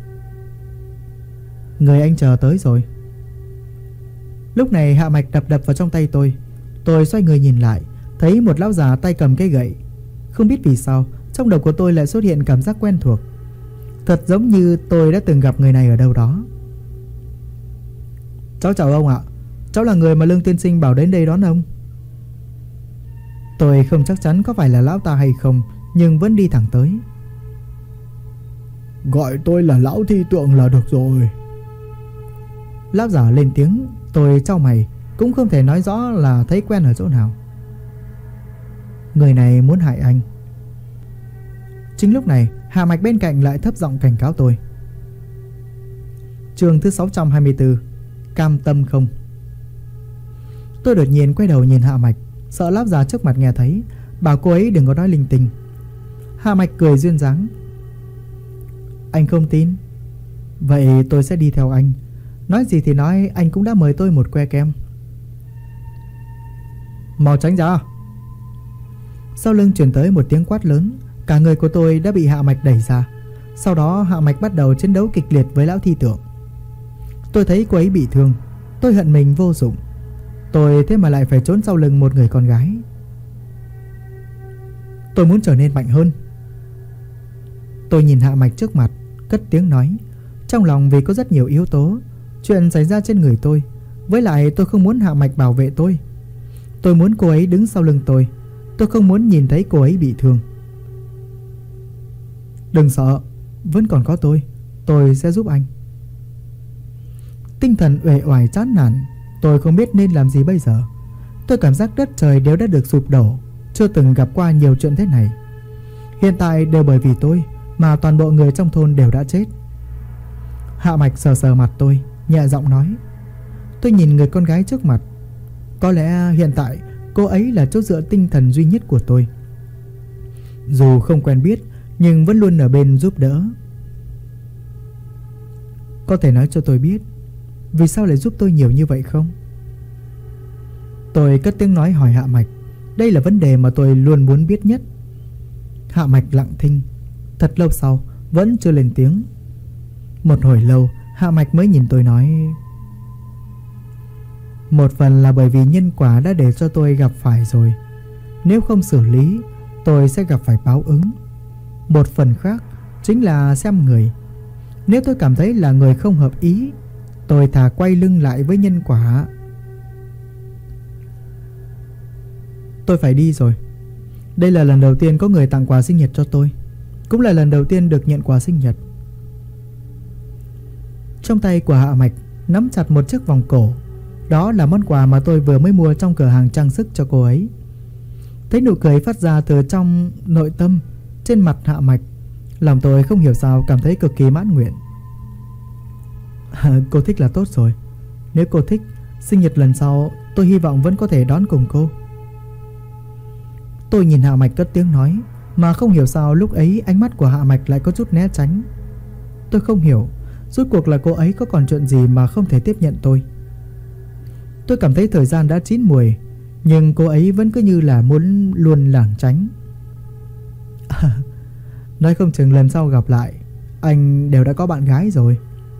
Người anh chờ tới rồi. Lúc này hạ mạch đập vào trong tay tôi. Tôi xoay người nhìn lại, thấy một lão già tay cầm cây gậy. Không biết vì sao trong đầu của tôi lại xuất hiện cảm giác quen thuộc, thật giống như tôi đã từng gặp người này ở đâu đó. Cháu chào ông ạ. Cháu là người mà Lương tiên sinh bảo đến đây đón ông. Tôi không chắc chắn có phải là lão ta hay không, nhưng vẫn đi thẳng tới. Gọi tôi là lão thi tượng là được rồi. Lão giả lên tiếng. Tôi chau mày, cũng không thể nói rõ là thấy quen ở chỗ nào. Người này muốn hại anh. Chính lúc này Hà Mạch bên cạnh lại thấp giọng cảnh cáo tôi. Chương thứ 624, cam tâm không? Tôi đột nhiên quay đầu nhìn Hạ Mạch, sợ lão già trước mặt nghe thấy, bảo cô ấy đừng có nói linh tinh. Hạ Mạch cười duyên dáng. Anh không tin? Vậy tôi sẽ đi theo anh. Nói gì thì nói, anh cũng đã mời tôi một que kem. Mau tránh ra. Sau lưng truyền tới một tiếng quát lớn. Cả người của tôi đã bị Hạ Mạch đẩy ra. Sau đó Hạ Mạch bắt đầu chiến đấu kịch liệt với lão thi tượng. Tôi thấy cô ấy bị thương. Tôi hận mình vô dụng. Tôi thế mà lại phải trốn sau lưng một người con gái. Tôi muốn trở nên mạnh hơn. Tôi nhìn Hạ Mạch trước mặt, cất tiếng nói. Trong lòng vì có rất nhiều yếu tố. Chuyện xảy ra trên người tôi. Với lại tôi không muốn Hạ Mạch bảo vệ tôi. Tôi muốn cô ấy đứng sau lưng tôi. Tôi không muốn nhìn thấy cô ấy bị thương. Đừng sợ, vẫn còn có tôi sẽ giúp anh. Tinh thần uể oải chán nản, tôi không biết nên làm gì bây giờ. Tôi cảm giác đất trời đều đã được sụp đổ. Chưa từng gặp qua nhiều chuyện thế này. Hiện tại đều bởi vì tôi mà toàn bộ người trong thôn đều đã chết. Hạ Mạch sờ sờ mặt tôi, nhẹ giọng nói. Tôi nhìn người con gái trước mặt. Có lẽ hiện tại cô ấy là chỗ dựa tinh thần duy nhất của tôi. Dù không quen biết nhưng vẫn luôn ở bên giúp đỡ. Có thể nói cho tôi biết vì sao lại giúp tôi nhiều như vậy không? Tôi cất tiếng nói hỏi Hạ Mạch. Đây là vấn đề mà tôi luôn muốn biết nhất. Hạ Mạch lặng thinh. Thật lâu sau vẫn chưa lên tiếng. Một hồi lâu Hạ Mạch mới nhìn tôi nói: một phần là bởi vì nhân quả đã để cho tôi gặp phải rồi. Nếu không xử lý, tôi sẽ gặp phải báo ứng. Một phần khác chính là xem người. Nếu tôi cảm thấy là người không hợp ý, tôi thà quay lưng lại với nhân quả. Tôi phải đi rồi. Đây là lần đầu tiên có người tặng quà sinh nhật cho tôi, cũng là lần đầu tiên được nhận quà sinh nhật. Trong tay của Hạ Mạch nắm chặt một chiếc vòng cổ. Đó là món quà mà tôi vừa mới mua trong cửa hàng trang sức cho cô ấy. Thấy nụ cười phát ra từ trong nội tâm trên mặt Hạ Mạch, lòng tôi không hiểu sao cảm thấy cực kỳ mãn nguyện. Cô thích là tốt rồi. Nếu cô thích, sinh nhật lần sau tôi hy vọng vẫn có thể đón cùng cô. Tôi nhìn Hạ Mạch cất tiếng nói, mà không hiểu sao lúc ấy ánh mắt của Hạ Mạch lại có chút né tránh. Tôi không hiểu rốt cuộc là cô ấy có còn chuyện gì mà không thể tiếp nhận tôi. Tôi cảm thấy thời gian đã chín muồi, nhưng cô ấy vẫn cứ như là muốn luôn lảng tránh. Nói không chừng lần sau gặp lại anh đều đã có bạn gái rồi.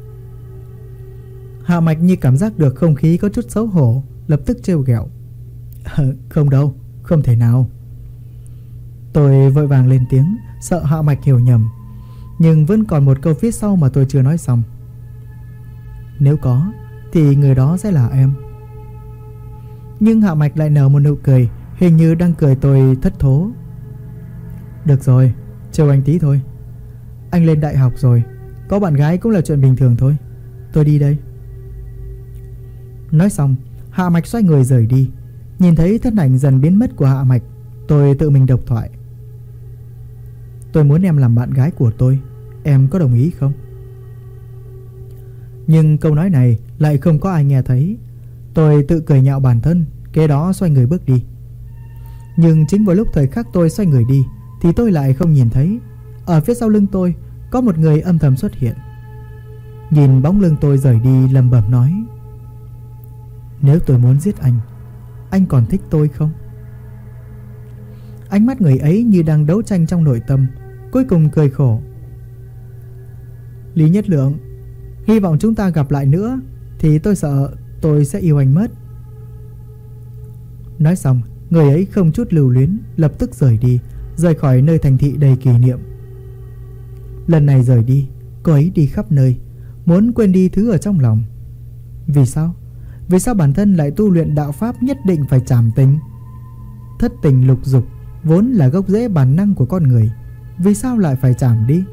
Hạ Mạch như cảm giác được không khí có chút xấu hổ, lập tức trêu ghẹo. Không đâu, không thể nào. Tôi vội vàng lên tiếng, sợ Hạ Mạch hiểu nhầm. Nhưng vẫn còn một câu phía sau mà tôi chưa nói xong. Nếu có thì người đó sẽ là em. Nhưng Hạ Mạch lại nở một nụ cười, hình như đang cười tôi thất thố. Được rồi, trêu anh tí thôi. Anh lên đại học rồi, có bạn gái cũng là chuyện bình thường thôi. Tôi đi đây. Nói xong, Hạ Mạch xoay người rời đi. Nhìn thấy thân ảnh dần biến mất của Hạ Mạch, tôi tự mình độc thoại. Tôi muốn em làm bạn gái của tôi, em có đồng ý không? Nhưng câu nói này lại không có ai nghe thấy. Tôi tự cười nhạo bản thân, kế đó xoay người bước đi. Nhưng chính vào lúc thời khắc tôi xoay người đi thì tôi lại không nhìn thấy ở phía sau lưng tôi có một người âm thầm xuất hiện. Nhìn bóng lưng tôi rời đi, lẩm bẩm nói: nếu tôi muốn giết anh còn thích tôi không? Ánh mắt người ấy như đang đấu tranh trong nội tâm, cuối cùng cười khổ. Lý Nhất Lượng, hy vọng chúng ta gặp lại nữa thì tôi sợ tôi sẽ yêu anh mất. Nói xong, người ấy không chút lưu luyến lập tức rời đi, rời khỏi nơi thành thị đầy kỷ niệm. Lần này rời đi, cô ấy đi khắp nơi, muốn quên đi thứ ở trong lòng. Vì sao? Vì sao bản thân lại tu luyện đạo pháp nhất định phải trảm tình? Thất tình lục dục vốn là gốc rễ bản năng của con người, vì sao lại phải trảm đi?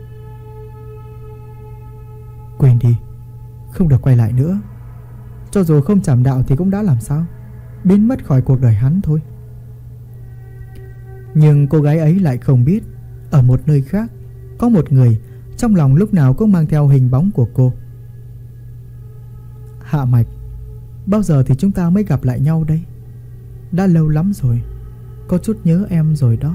Quên đi, không được quay lại nữa. Cho dù không trảm đạo thì cũng đã làm sao, biến mất khỏi cuộc đời hắn thôi. Nhưng cô gái ấy lại không biết, ở một nơi khác có một người trong lòng lúc nào cũng mang theo hình bóng của cô. Hạ Mạch, bao giờ thì chúng ta mới gặp lại nhau đây? Đã lâu lắm rồi, có chút nhớ em rồi đó.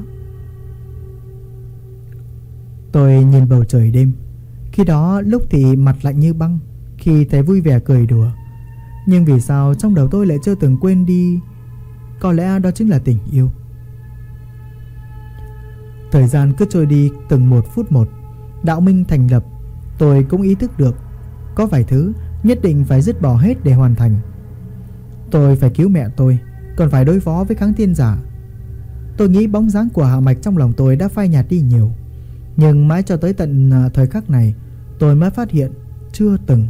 Tôi nhìn bầu trời đêm. Khi đó lúc thì mặt lạnh như băng, khi thấy vui vẻ cười đùa. Nhưng vì sao trong đầu tôi lại chưa từng quên đi? Có lẽ đó chính là tình yêu. Thời gian cứ trôi đi từng một phút một. Đạo minh thành lập, tôi cũng ý thức được có vài thứ nhất định phải dứt bỏ hết để hoàn thành. Tôi phải cứu mẹ tôi, còn phải đối phó với kháng thiên giả. Tôi nghĩ bóng dáng của Hạ Mạch trong lòng tôi đã phai nhạt đi nhiều. Nhưng mãi cho tới tận thời khắc này, tôi mới phát hiện chưa từng.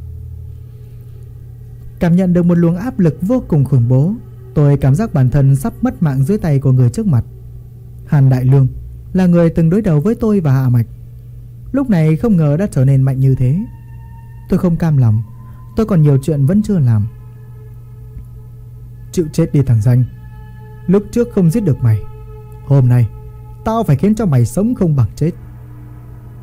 Cảm nhận được một luồng áp lực vô cùng khủng bố. Tôi cảm giác bản thân sắp mất mạng dưới tay của người trước mặt. Hàn Đại Lương là người từng đối đầu với tôi và Hạ Mạch, lúc này không ngờ đã trở nên mạnh như thế. Tôi không cam lòng, tôi còn nhiều chuyện vẫn chưa làm. Chịu chết đi thằng danh. Lúc trước không giết được mày, hôm nay tao phải khiến cho mày sống không bằng chết.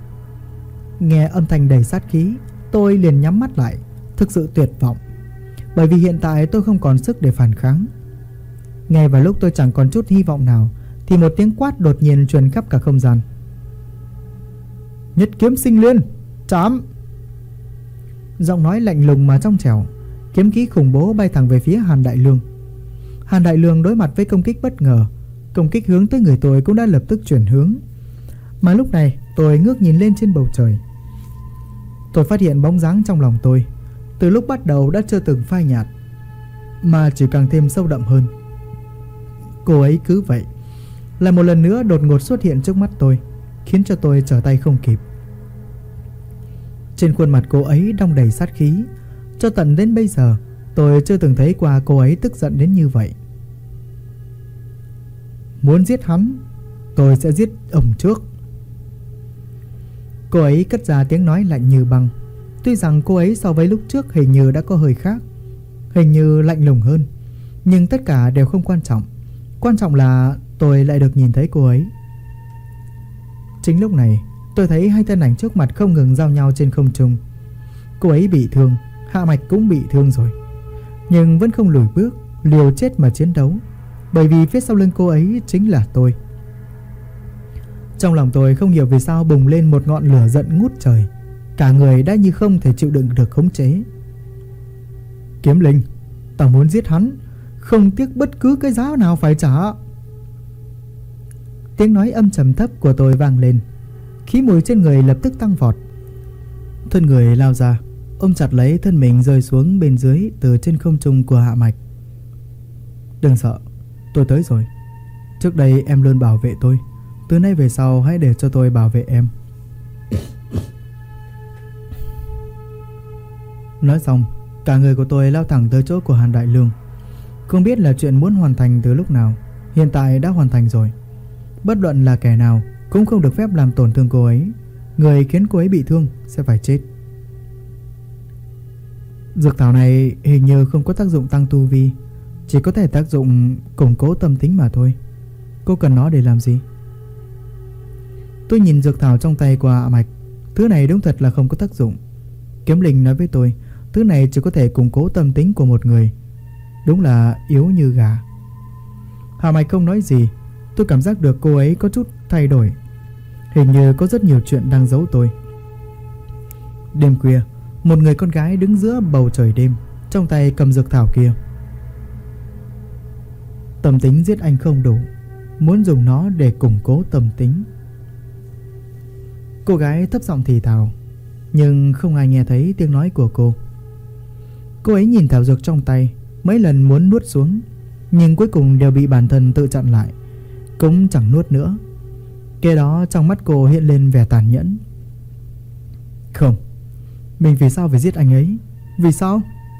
Nghe âm thanh đầy sát khí, tôi liền nhắm mắt lại, thực sự tuyệt vọng. bởi vì hiện tại tôi không còn sức để phản kháng. Ngay vào lúc tôi chẳng còn chút hy vọng nào thì một tiếng quát đột nhiên truyền khắp cả không gian. Nhất kiếm sinh liên, chém! Giọng nói lạnh lùng mà trong trẻo, kiếm khí khủng bố bay thẳng về phía Hàn Đại Lương. Hàn Đại Lương đối mặt với công kích bất ngờ, công kích hướng tới người tôi cũng đã lập tức chuyển hướng. Mà lúc này tôi ngước nhìn lên trên bầu trời. Tôi phát hiện bóng dáng trong lòng tôi từ lúc bắt đầu đã chưa từng phai nhạt, mà chỉ càng thêm sâu đậm hơn. Cô ấy cứ vậy lại một lần nữa đột ngột xuất hiện trước mắt tôi, khiến cho tôi trở tay không kịp. Trên khuôn mặt cô ấy đong đầy sát khí. Cho tận đến bây giờ tôi chưa từng thấy qua cô ấy tức giận đến như vậy. Muốn giết hắn, tôi sẽ giết ông trước. Cô ấy cất ra tiếng nói lạnh như băng. Tuy rằng cô ấy so với lúc trước hình như đã có hơi khác, hình như lạnh lùng hơn, nhưng tất cả đều không quan trọng. Quan trọng là tôi lại được nhìn thấy cô ấy. Chính lúc này tôi thấy hai thân ảnh trước mặt không ngừng giao nhau trên không trung. Cô ấy bị thương, Hạ Mạch cũng bị thương rồi, nhưng vẫn không lùi bước, liều chết mà chiến đấu, bởi vì phía sau lưng cô ấy chính là tôi. Trong lòng tôi không hiểu vì sao bùng lên một ngọn lửa giận ngút trời. Cả người đã như không thể chịu đựng được khống chế. Kiếm Linh, tao muốn giết hắn, không tiếc bất cứ cái giá nào phải trả. Tiếng nói âm trầm thấp của tôi vang lên. Khí mùi trên người lập tức tăng vọt. Thân người lao ra, ôm chặt lấy thân mình rơi xuống bên dưới từ trên không trung của Hạ Mạch. Đừng sợ, tôi tới rồi. Trước đây em luôn bảo vệ tôi, từ nay về sau hãy để cho tôi bảo vệ em. Nói xong, cả người của tôi lao thẳng tới chỗ của Hàn Đại Lương. Không biết là chuyện muốn hoàn thành từ lúc nào, hiện tại đã hoàn thành rồi. Bất luận là kẻ nào cũng không được phép làm tổn thương cô ấy. Người khiến cô ấy bị thương sẽ phải chết. Dược thảo này hình như không có tác dụng tăng tu vi, chỉ có thể tác dụng củng cố tâm tính mà thôi. Cô cần nó để làm gì? Tôi nhìn dược thảo trong tay của Hạ Mạch. Thứ này đúng thật là không có tác dụng. Kiếm Linh nói với tôi, thứ này chỉ có thể củng cố tâm tính của một người. Đúng là yếu như gà. Hạ Mạch không nói gì. Tôi cảm giác được cô ấy có chút thay đổi. Hình như có rất nhiều chuyện đang giấu tôi. Đêm khuya, một người con gái đứng giữa bầu trời đêm, trong tay cầm dược thảo kia. Tâm tính giết anh không đủ, muốn dùng nó để củng cố tâm tính. Cô gái thấp giọng thì thào, nhưng không ai nghe thấy tiếng nói của cô. Cô ấy nhìn thảo dược trong tay, mấy lần muốn nuốt xuống, nhưng cuối cùng đều bị bản thân tự chặn lại, cũng chẳng nuốt nữa. Kế đó trong mắt cô hiện lên vẻ tàn nhẫn. Không, mình vì sao phải giết anh ấy? Vì sao?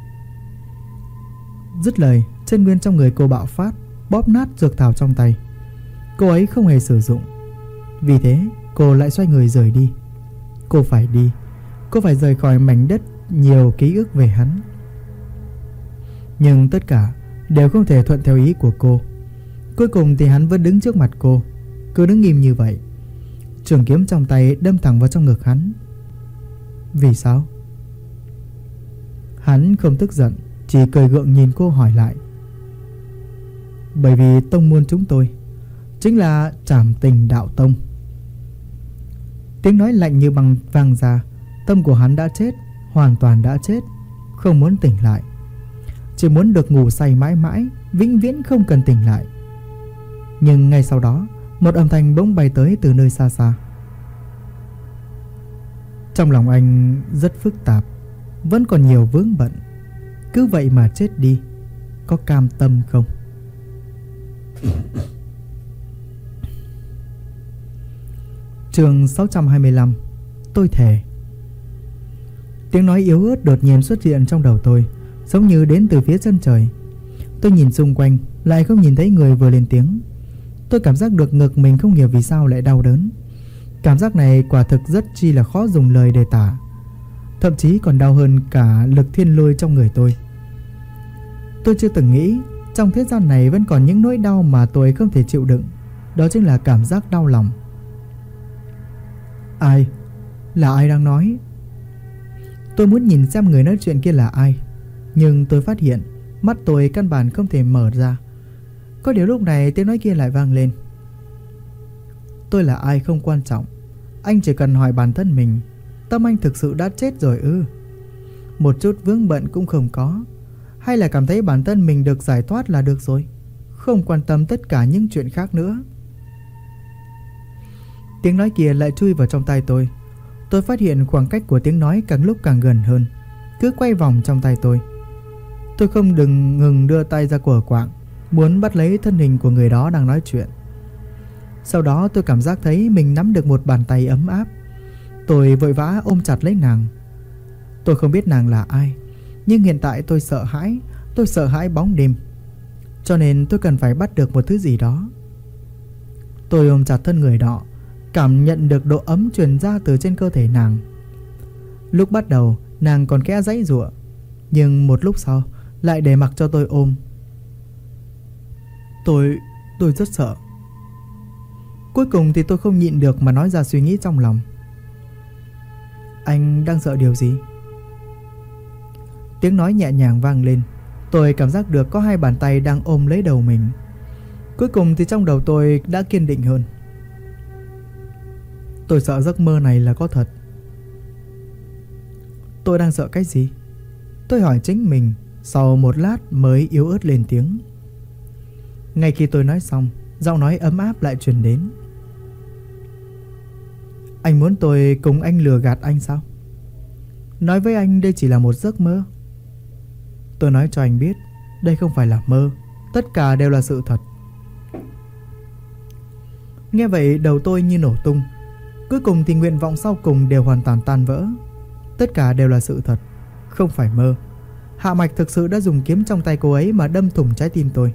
Dứt lời, chân nguyên trong người cô bạo phát, bóp nát dược thảo trong tay. Cô ấy không hề sử dụng. Vì thế cô lại xoay người rời đi. Cô phải đi. Cô phải rời khỏi mảnh đất nhiều ký ức về hắn. Nhưng tất cả đều không thể thuận theo ý của cô. Cuối cùng thì hắn vẫn đứng trước mặt cô, cứ đứng nghiêm như vậy. Trường kiếm trong tay đâm thẳng vào trong ngực hắn. Vì sao? Hắn không tức giận, chỉ cười gượng nhìn cô hỏi lại. Bởi vì tông môn chúng tôi chính là Trảm Tình Đạo Tông. Tiếng nói lạnh như băng vang ra. Tâm của hắn đã chết, hoàn toàn đã chết, không muốn tỉnh lại, chỉ muốn được ngủ say mãi mãi, vĩnh viễn không cần tỉnh lại. Nhưng ngay sau đó, một âm thanh bỗng bay tới từ nơi xa xa. Trong lòng anh rất phức tạp, vẫn còn nhiều vướng bận. Cứ vậy mà chết đi, có cam tâm không? Chương 625. Tôi thề. Tiếng nói yếu ớt đột nhiên xuất hiện trong đầu tôi, giống như đến từ phía chân trời. Tôi nhìn xung quanh, lại không nhìn thấy người vừa lên tiếng. Tôi cảm giác được ngực mình không hiểu vì sao lại đau đớn. Cảm giác này quả thực rất chi là khó dùng lời để tả, thậm chí còn đau hơn cả lực thiên lôi trong người tôi. Tôi chưa từng nghĩ trong thế gian này vẫn còn những nỗi đau mà tôi không thể chịu đựng. Đó chính là cảm giác đau lòng. Ai? Là ai đang nói? Tôi muốn nhìn xem người nói chuyện kia là ai. Nhưng tôi phát hiện mắt tôi căn bản không thể mở ra. Có điều lúc này tiếng nói kia lại vang lên. Tôi là ai không quan trọng, anh chỉ cần hỏi bản thân mình, tâm anh thực sự đã chết rồi ư? Một chút vướng bận cũng không có, hay là cảm thấy bản thân mình được giải thoát là được rồi, không quan tâm tất cả những chuyện khác nữa? Tiếng nói kia lại chui vào trong tai tôi. Tôi phát hiện khoảng cách của tiếng nói càng lúc càng gần hơn, cứ quay vòng trong tay tôi. Tôi không ngừng đưa tay ra quờ quạng, muốn bắt lấy thân hình của người đó đang nói chuyện. Sau đó tôi cảm giác thấy mình nắm được một bàn tay ấm áp. Tôi vội vã ôm chặt lấy nàng. Tôi không biết nàng là ai, nhưng hiện tại tôi sợ hãi bóng đêm. Cho nên tôi cần phải bắt được một thứ gì đó. Tôi ôm chặt thân người đó, cảm nhận được độ ấm truyền ra từ trên cơ thể nàng. Lúc bắt đầu nàng còn khẽ giãy giụa, nhưng một lúc sau lại để mặc cho tôi ôm. Tôi rất sợ. Cuối cùng thì tôi không nhịn được mà nói ra suy nghĩ trong lòng. Anh đang sợ điều gì? Tiếng nói nhẹ nhàng vang lên. Tôi cảm giác được có hai bàn tay đang ôm lấy đầu mình. Cuối cùng thì trong đầu tôi đã kiên định hơn. Tôi sợ giấc mơ này là có thật. Tôi đang sợ cái gì? Tôi hỏi chính mình, sau một lát mới yếu ớt lên tiếng. Ngay khi tôi nói xong, giọng nói ấm áp lại truyền đến. Anh muốn tôi cùng anh lừa gạt anh sao? Nói với anh đây chỉ là một giấc mơ. Tôi nói cho anh biết, đây không phải là mơ, tất cả đều là sự thật. Nghe vậy đầu tôi như nổ tung. Cuối cùng thì nguyện vọng sau cùng đều hoàn toàn tan vỡ. Tất cả đều là sự thật, không phải mơ. Hạ Mạch thực sự đã dùng kiếm trong tay cô ấy mà đâm thủng trái tim tôi.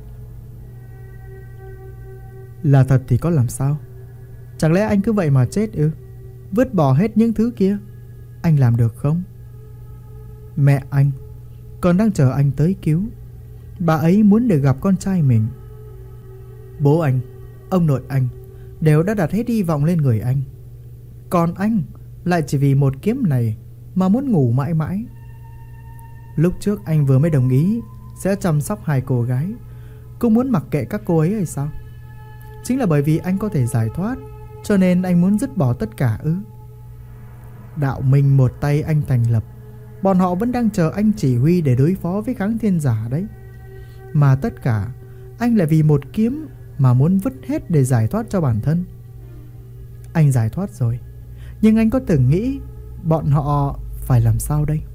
Là thật thì có làm sao? Chẳng lẽ anh cứ vậy mà chết ư? Vứt bỏ hết những thứ kia, anh làm được không? Mẹ anh còn đang chờ anh tới cứu. Bà ấy muốn được gặp con trai mình. Bố anh, ông nội anh đều đã đặt hết hy vọng lên người anh. Còn anh lại chỉ vì một kiếm này mà muốn ngủ mãi mãi. Lúc trước anh vừa mới đồng ý sẽ chăm sóc hai cô gái, cũng muốn mặc kệ các cô ấy hay sao? Chính là bởi vì anh có thể giải thoát, cho nên anh muốn dứt bỏ tất cả ư? Đạo minh một tay anh thành lập, bọn họ vẫn đang chờ anh chỉ huy để đối phó với Kháng Thiên Giả đấy. Mà tất cả anh lại vì một kiếm mà muốn vứt hết để giải thoát cho bản thân. Anh giải thoát rồi, nhưng anh có từng nghĩ bọn họ phải làm sao đây?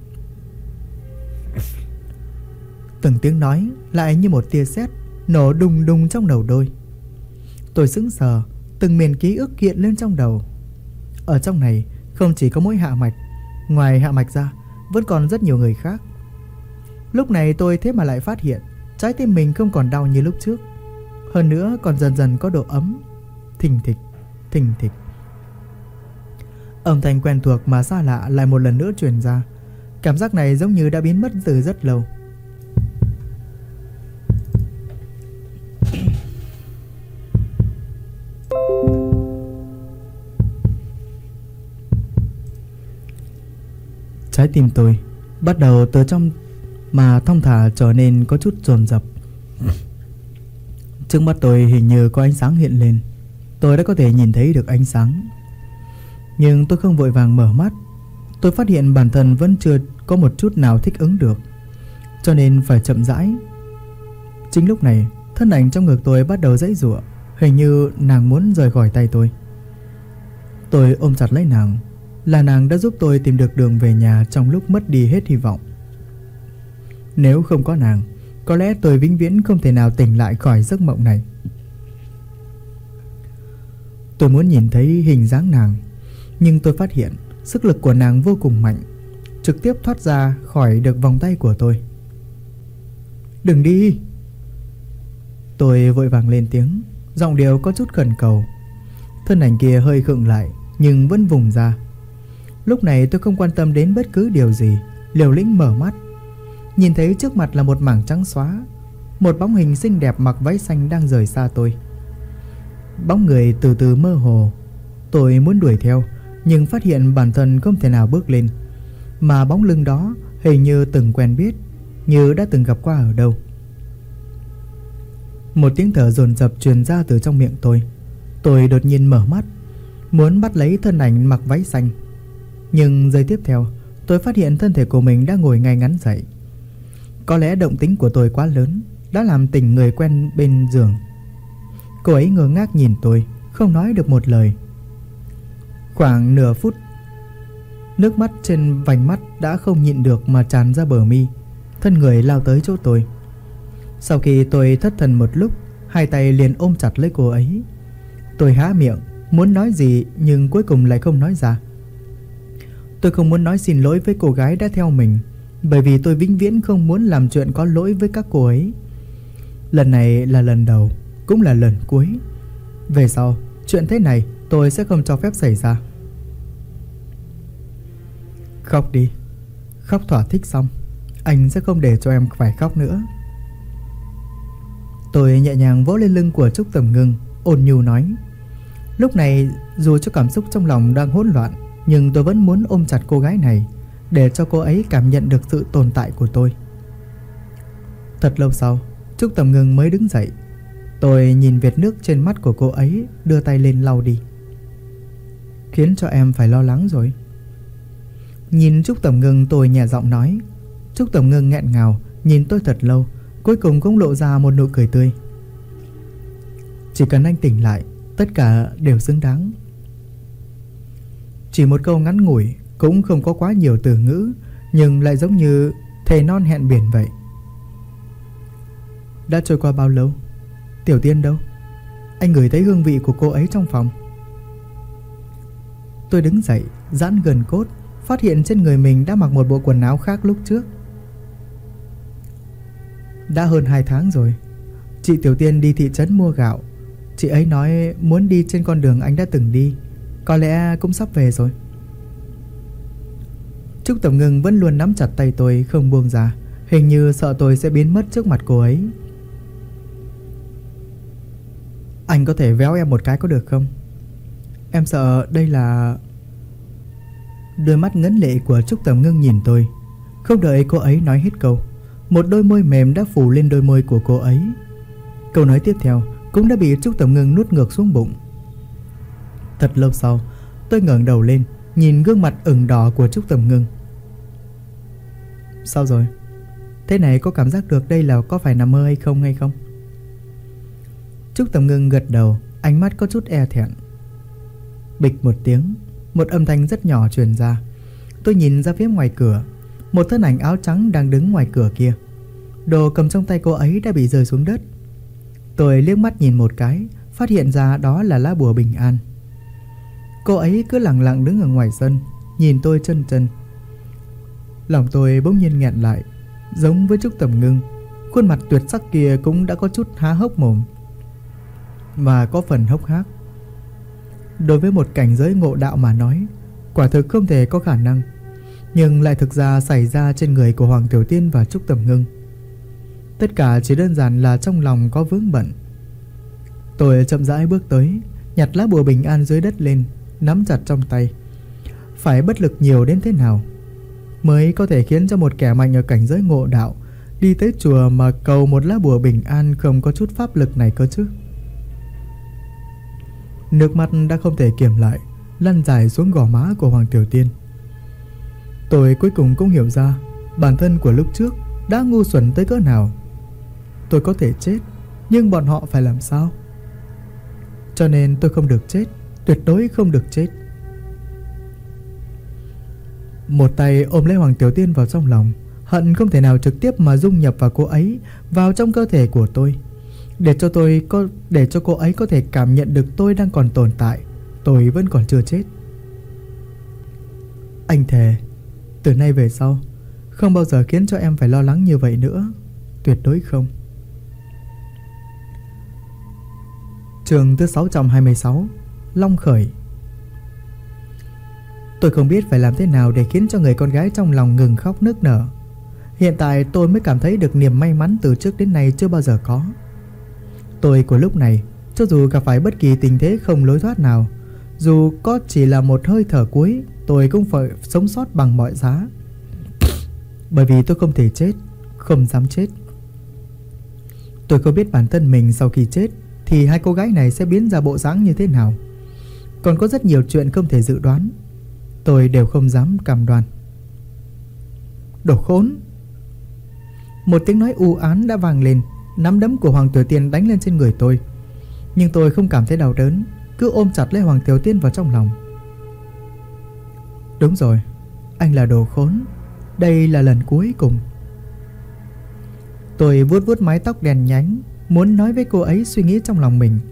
Từng tiếng nói lại như một tia sét nổ đùng đùng trong đầu tôi. Tôi sững sờ, từng miền ký ức hiện lên trong đầu. Ở trong này không chỉ có mỗi Hạ Mạch, ngoài Hạ Mạch ra vẫn còn rất nhiều người khác. Lúc này tôi thế mà lại phát hiện trái tim mình không còn đau như lúc trước. Hơn nữa còn dần dần có độ ấm. Thình thịch, thình thịch. Âm thanh quen thuộc mà xa lạ lại một lần nữa truyền ra. Cảm giác này giống như đã biến mất từ rất lâu. Trái tim tôi bắt đầu từ trong mà thong thả trở nên có chút dồn dập. Trước mắt tôi hình như có ánh sáng hiện lên. Tôi đã có thể nhìn thấy được ánh sáng. Nhưng tôi không vội vàng mở mắt. Tôi phát hiện bản thân vẫn chưa có một chút nào thích ứng được, cho nên phải chậm rãi. Chính lúc này, thân ảnh trong ngực tôi bắt đầu giãy giụa, hình như nàng muốn rời khỏi tay tôi. Tôi ôm chặt lấy nàng. Là nàng đã giúp tôi tìm được đường về nhà trong lúc mất đi hết hy vọng. Nếu không có nàng, có lẽ tôi vĩnh viễn không thể nào tỉnh lại khỏi giấc mộng này. Tôi muốn nhìn thấy hình dáng nàng, nhưng tôi phát hiện sức lực của nàng vô cùng mạnh, trực tiếp thoát ra khỏi được vòng tay của tôi. Đừng đi! Tôi vội vàng lên tiếng, giọng điệu có chút khẩn cầu. Thân ảnh kia hơi khựng lại, nhưng vẫn vùng ra. Lúc này tôi không quan tâm đến bất cứ điều gì, liều lĩnh mở mắt. Nhìn thấy trước mặt là một mảng trắng xóa. Một bóng hình xinh đẹp mặc váy xanh đang rời xa tôi. Bóng người từ từ mơ hồ. Tôi muốn đuổi theo, nhưng phát hiện bản thân không thể nào bước lên. Mà bóng lưng đó hình như từng quen biết, như đã từng gặp qua ở đâu. Một tiếng thở dồn dập truyền ra từ trong miệng tôi. Tôi đột nhiên mở mắt, muốn bắt lấy thân ảnh mặc váy xanh. Nhưng giây tiếp theo, tôi phát hiện thân thể của mình đã ngồi ngay ngắn dậy. Có lẽ động tĩnh của tôi quá lớn đã làm tỉnh người quen bên giường. Cô ấy ngơ ngác nhìn tôi, không nói được một lời. Khoảng nửa phút, nước mắt trên vành mắt đã không nhịn được mà tràn ra bờ mi. Thân người lao tới chỗ tôi. Sau khi tôi thất thần một lúc, hai tay liền ôm chặt lấy cô ấy. Tôi há miệng muốn nói gì nhưng cuối cùng lại không nói ra. Tôi không muốn nói xin lỗi với cô gái đã theo mình, bởi vì tôi vĩnh viễn không muốn làm chuyện có lỗi với các cô ấy. Lần này là lần đầu, cũng là lần cuối. Về sau, chuyện thế này tôi sẽ không cho phép xảy ra. Khóc đi, khóc thỏa thích xong, anh sẽ không để cho em phải khóc nữa. Tôi nhẹ nhàng vỗ lên lưng của Trúc Tầm Ngưng, ôn nhu nói. Lúc này dù cho cảm xúc trong lòng đang hỗn loạn, nhưng tôi vẫn muốn ôm chặt cô gái này, để cho cô ấy cảm nhận được sự tồn tại của tôi. Thật lâu sau, Trúc Tầm Ngưng mới đứng dậy. Tôi nhìn vệt nước trên mắt của cô ấy, đưa tay lên lau đi. Khiến cho em phải lo lắng rồi. Nhìn Trúc Tầm Ngưng, tôi nhẹ giọng nói. Trúc Tầm Ngưng nghẹn ngào nhìn tôi thật lâu, cuối cùng cũng lộ ra một nụ cười tươi. Chỉ cần anh tỉnh lại, tất cả đều xứng đáng. Chỉ một câu ngắn ngủi, cũng không có quá nhiều từ ngữ, nhưng lại giống như thề non hẹn biển vậy. Đã trôi qua bao lâu? Tiểu Tiên đâu? Anh ngửi thấy hương vị của cô ấy trong phòng. Tôi đứng dậy, giãn gần cốt, phát hiện trên người mình đã mặc một bộ quần áo khác lúc trước. Đã hơn 2 tháng rồi. Chị Tiểu Tiên đi thị trấn mua gạo. Chị ấy nói muốn đi trên con đường anh đã từng đi. Có lẽ cũng sắp về rồi. Trúc Tầm Ngưng vẫn luôn nắm chặt tay tôi không buông ra, hình như sợ tôi sẽ biến mất trước mặt cô ấy. Anh có thể véo em một cái có được không? Em sợ đây là... Đôi mắt ngấn lệ của Trúc Tầm Ngưng nhìn tôi. Không đợi cô ấy nói hết câu, một đôi môi mềm đã phủ lên đôi môi của cô ấy. Câu nói tiếp theo cũng đã bị Trúc Tầm Ngưng nuốt ngược xuống bụng. Thật lâu sau, tôi ngẩng đầu lên, nhìn gương mặt ửng đỏ của Trúc Tầm Ngưng. Sao rồi? Thế này có cảm giác được đây là có phải nằm mơ hay không? Trúc Tầm Ngưng gật đầu, ánh mắt có chút e thẹn. Bịch một tiếng, một âm thanh rất nhỏ truyền ra. Tôi nhìn ra phía ngoài cửa, một thân ảnh áo trắng đang đứng ngoài cửa kia. Đồ cầm trong tay cô ấy đã bị rơi xuống đất. Tôi liếc mắt nhìn một cái, phát hiện ra đó là lá bùa bình an. Cô ấy cứ lặng lặng đứng ở ngoài sân, nhìn tôi chân chân. Lòng tôi bỗng nhiên nghẹn lại. Giống với Trúc Tầm Ngưng, khuôn mặt tuyệt sắc kia cũng đã có chút há hốc mồm, mà có phần hốc hác. Đối với một cảnh giới ngộ đạo mà nói, quả thực không thể có khả năng, nhưng lại thực ra xảy ra trên người của Hoàng Tiểu Tiên và Trúc Tầm Ngưng. Tất cả chỉ đơn giản là trong lòng có vướng bận. Tôi chậm rãi bước tới, nhặt lá bùa bình an dưới đất lên, nắm chặt trong tay. Phải bất lực nhiều đến thế nào mới có thể khiến cho một kẻ mạnh ở cảnh giới ngộ đạo đi tới chùa mà cầu một lá bùa bình an không có chút pháp lực này cơ chứ? Nước mắt đã không thể kiềm lại, lăn dài xuống gò má của Hoàng Tiểu Tiên. Tôi cuối cùng cũng hiểu ra bản thân của lúc trước đã ngu xuẩn tới cỡ nào. Tôi có thể chết, nhưng bọn họ phải làm sao? Cho nên tôi không được chết, tuyệt đối không được chết. Một tay ôm lấy Hoàng Tiểu Tiên vào trong lòng, hận không thể nào trực tiếp mà dung nhập vào cô ấy, vào trong cơ thể của tôi, để cho cô ấy có thể cảm nhận được tôi đang còn tồn tại, tôi vẫn còn chưa chết. Anh thề, từ nay về sau không bao giờ khiến cho em phải lo lắng như vậy nữa, tuyệt đối không. Chương thứ 626, Long Khởi. Tôi không biết phải làm thế nào để khiến cho người con gái trong lòng ngừng khóc nức nở. Hiện tại tôi mới cảm thấy được niềm may mắn từ trước đến nay chưa bao giờ có. Tôi của lúc này, cho dù gặp phải bất kỳ tình thế không lối thoát nào, dù có chỉ là một hơi thở cuối, tôi cũng phải sống sót bằng mọi giá. Bởi vì tôi không thể chết, không dám chết. Tôi không biết bản thân mình sau khi chết thì hai cô gái này sẽ biến ra bộ dáng như thế nào. Còn có rất nhiều chuyện không thể dự đoán. Tôi đều không dám cam đoan. Đồ khốn! Một tiếng nói u ám đã vang lên. Nắm đấm của Hoàng Tiểu Tiên đánh lên trên người tôi. Nhưng tôi không cảm thấy đau đớn, cứ ôm chặt lấy Hoàng Tiểu Tiên vào trong lòng. Đúng rồi, anh là đồ khốn. Đây là lần cuối cùng. Tôi vuốt vuốt mái tóc đen nhánh, muốn nói với cô ấy suy nghĩ trong lòng mình.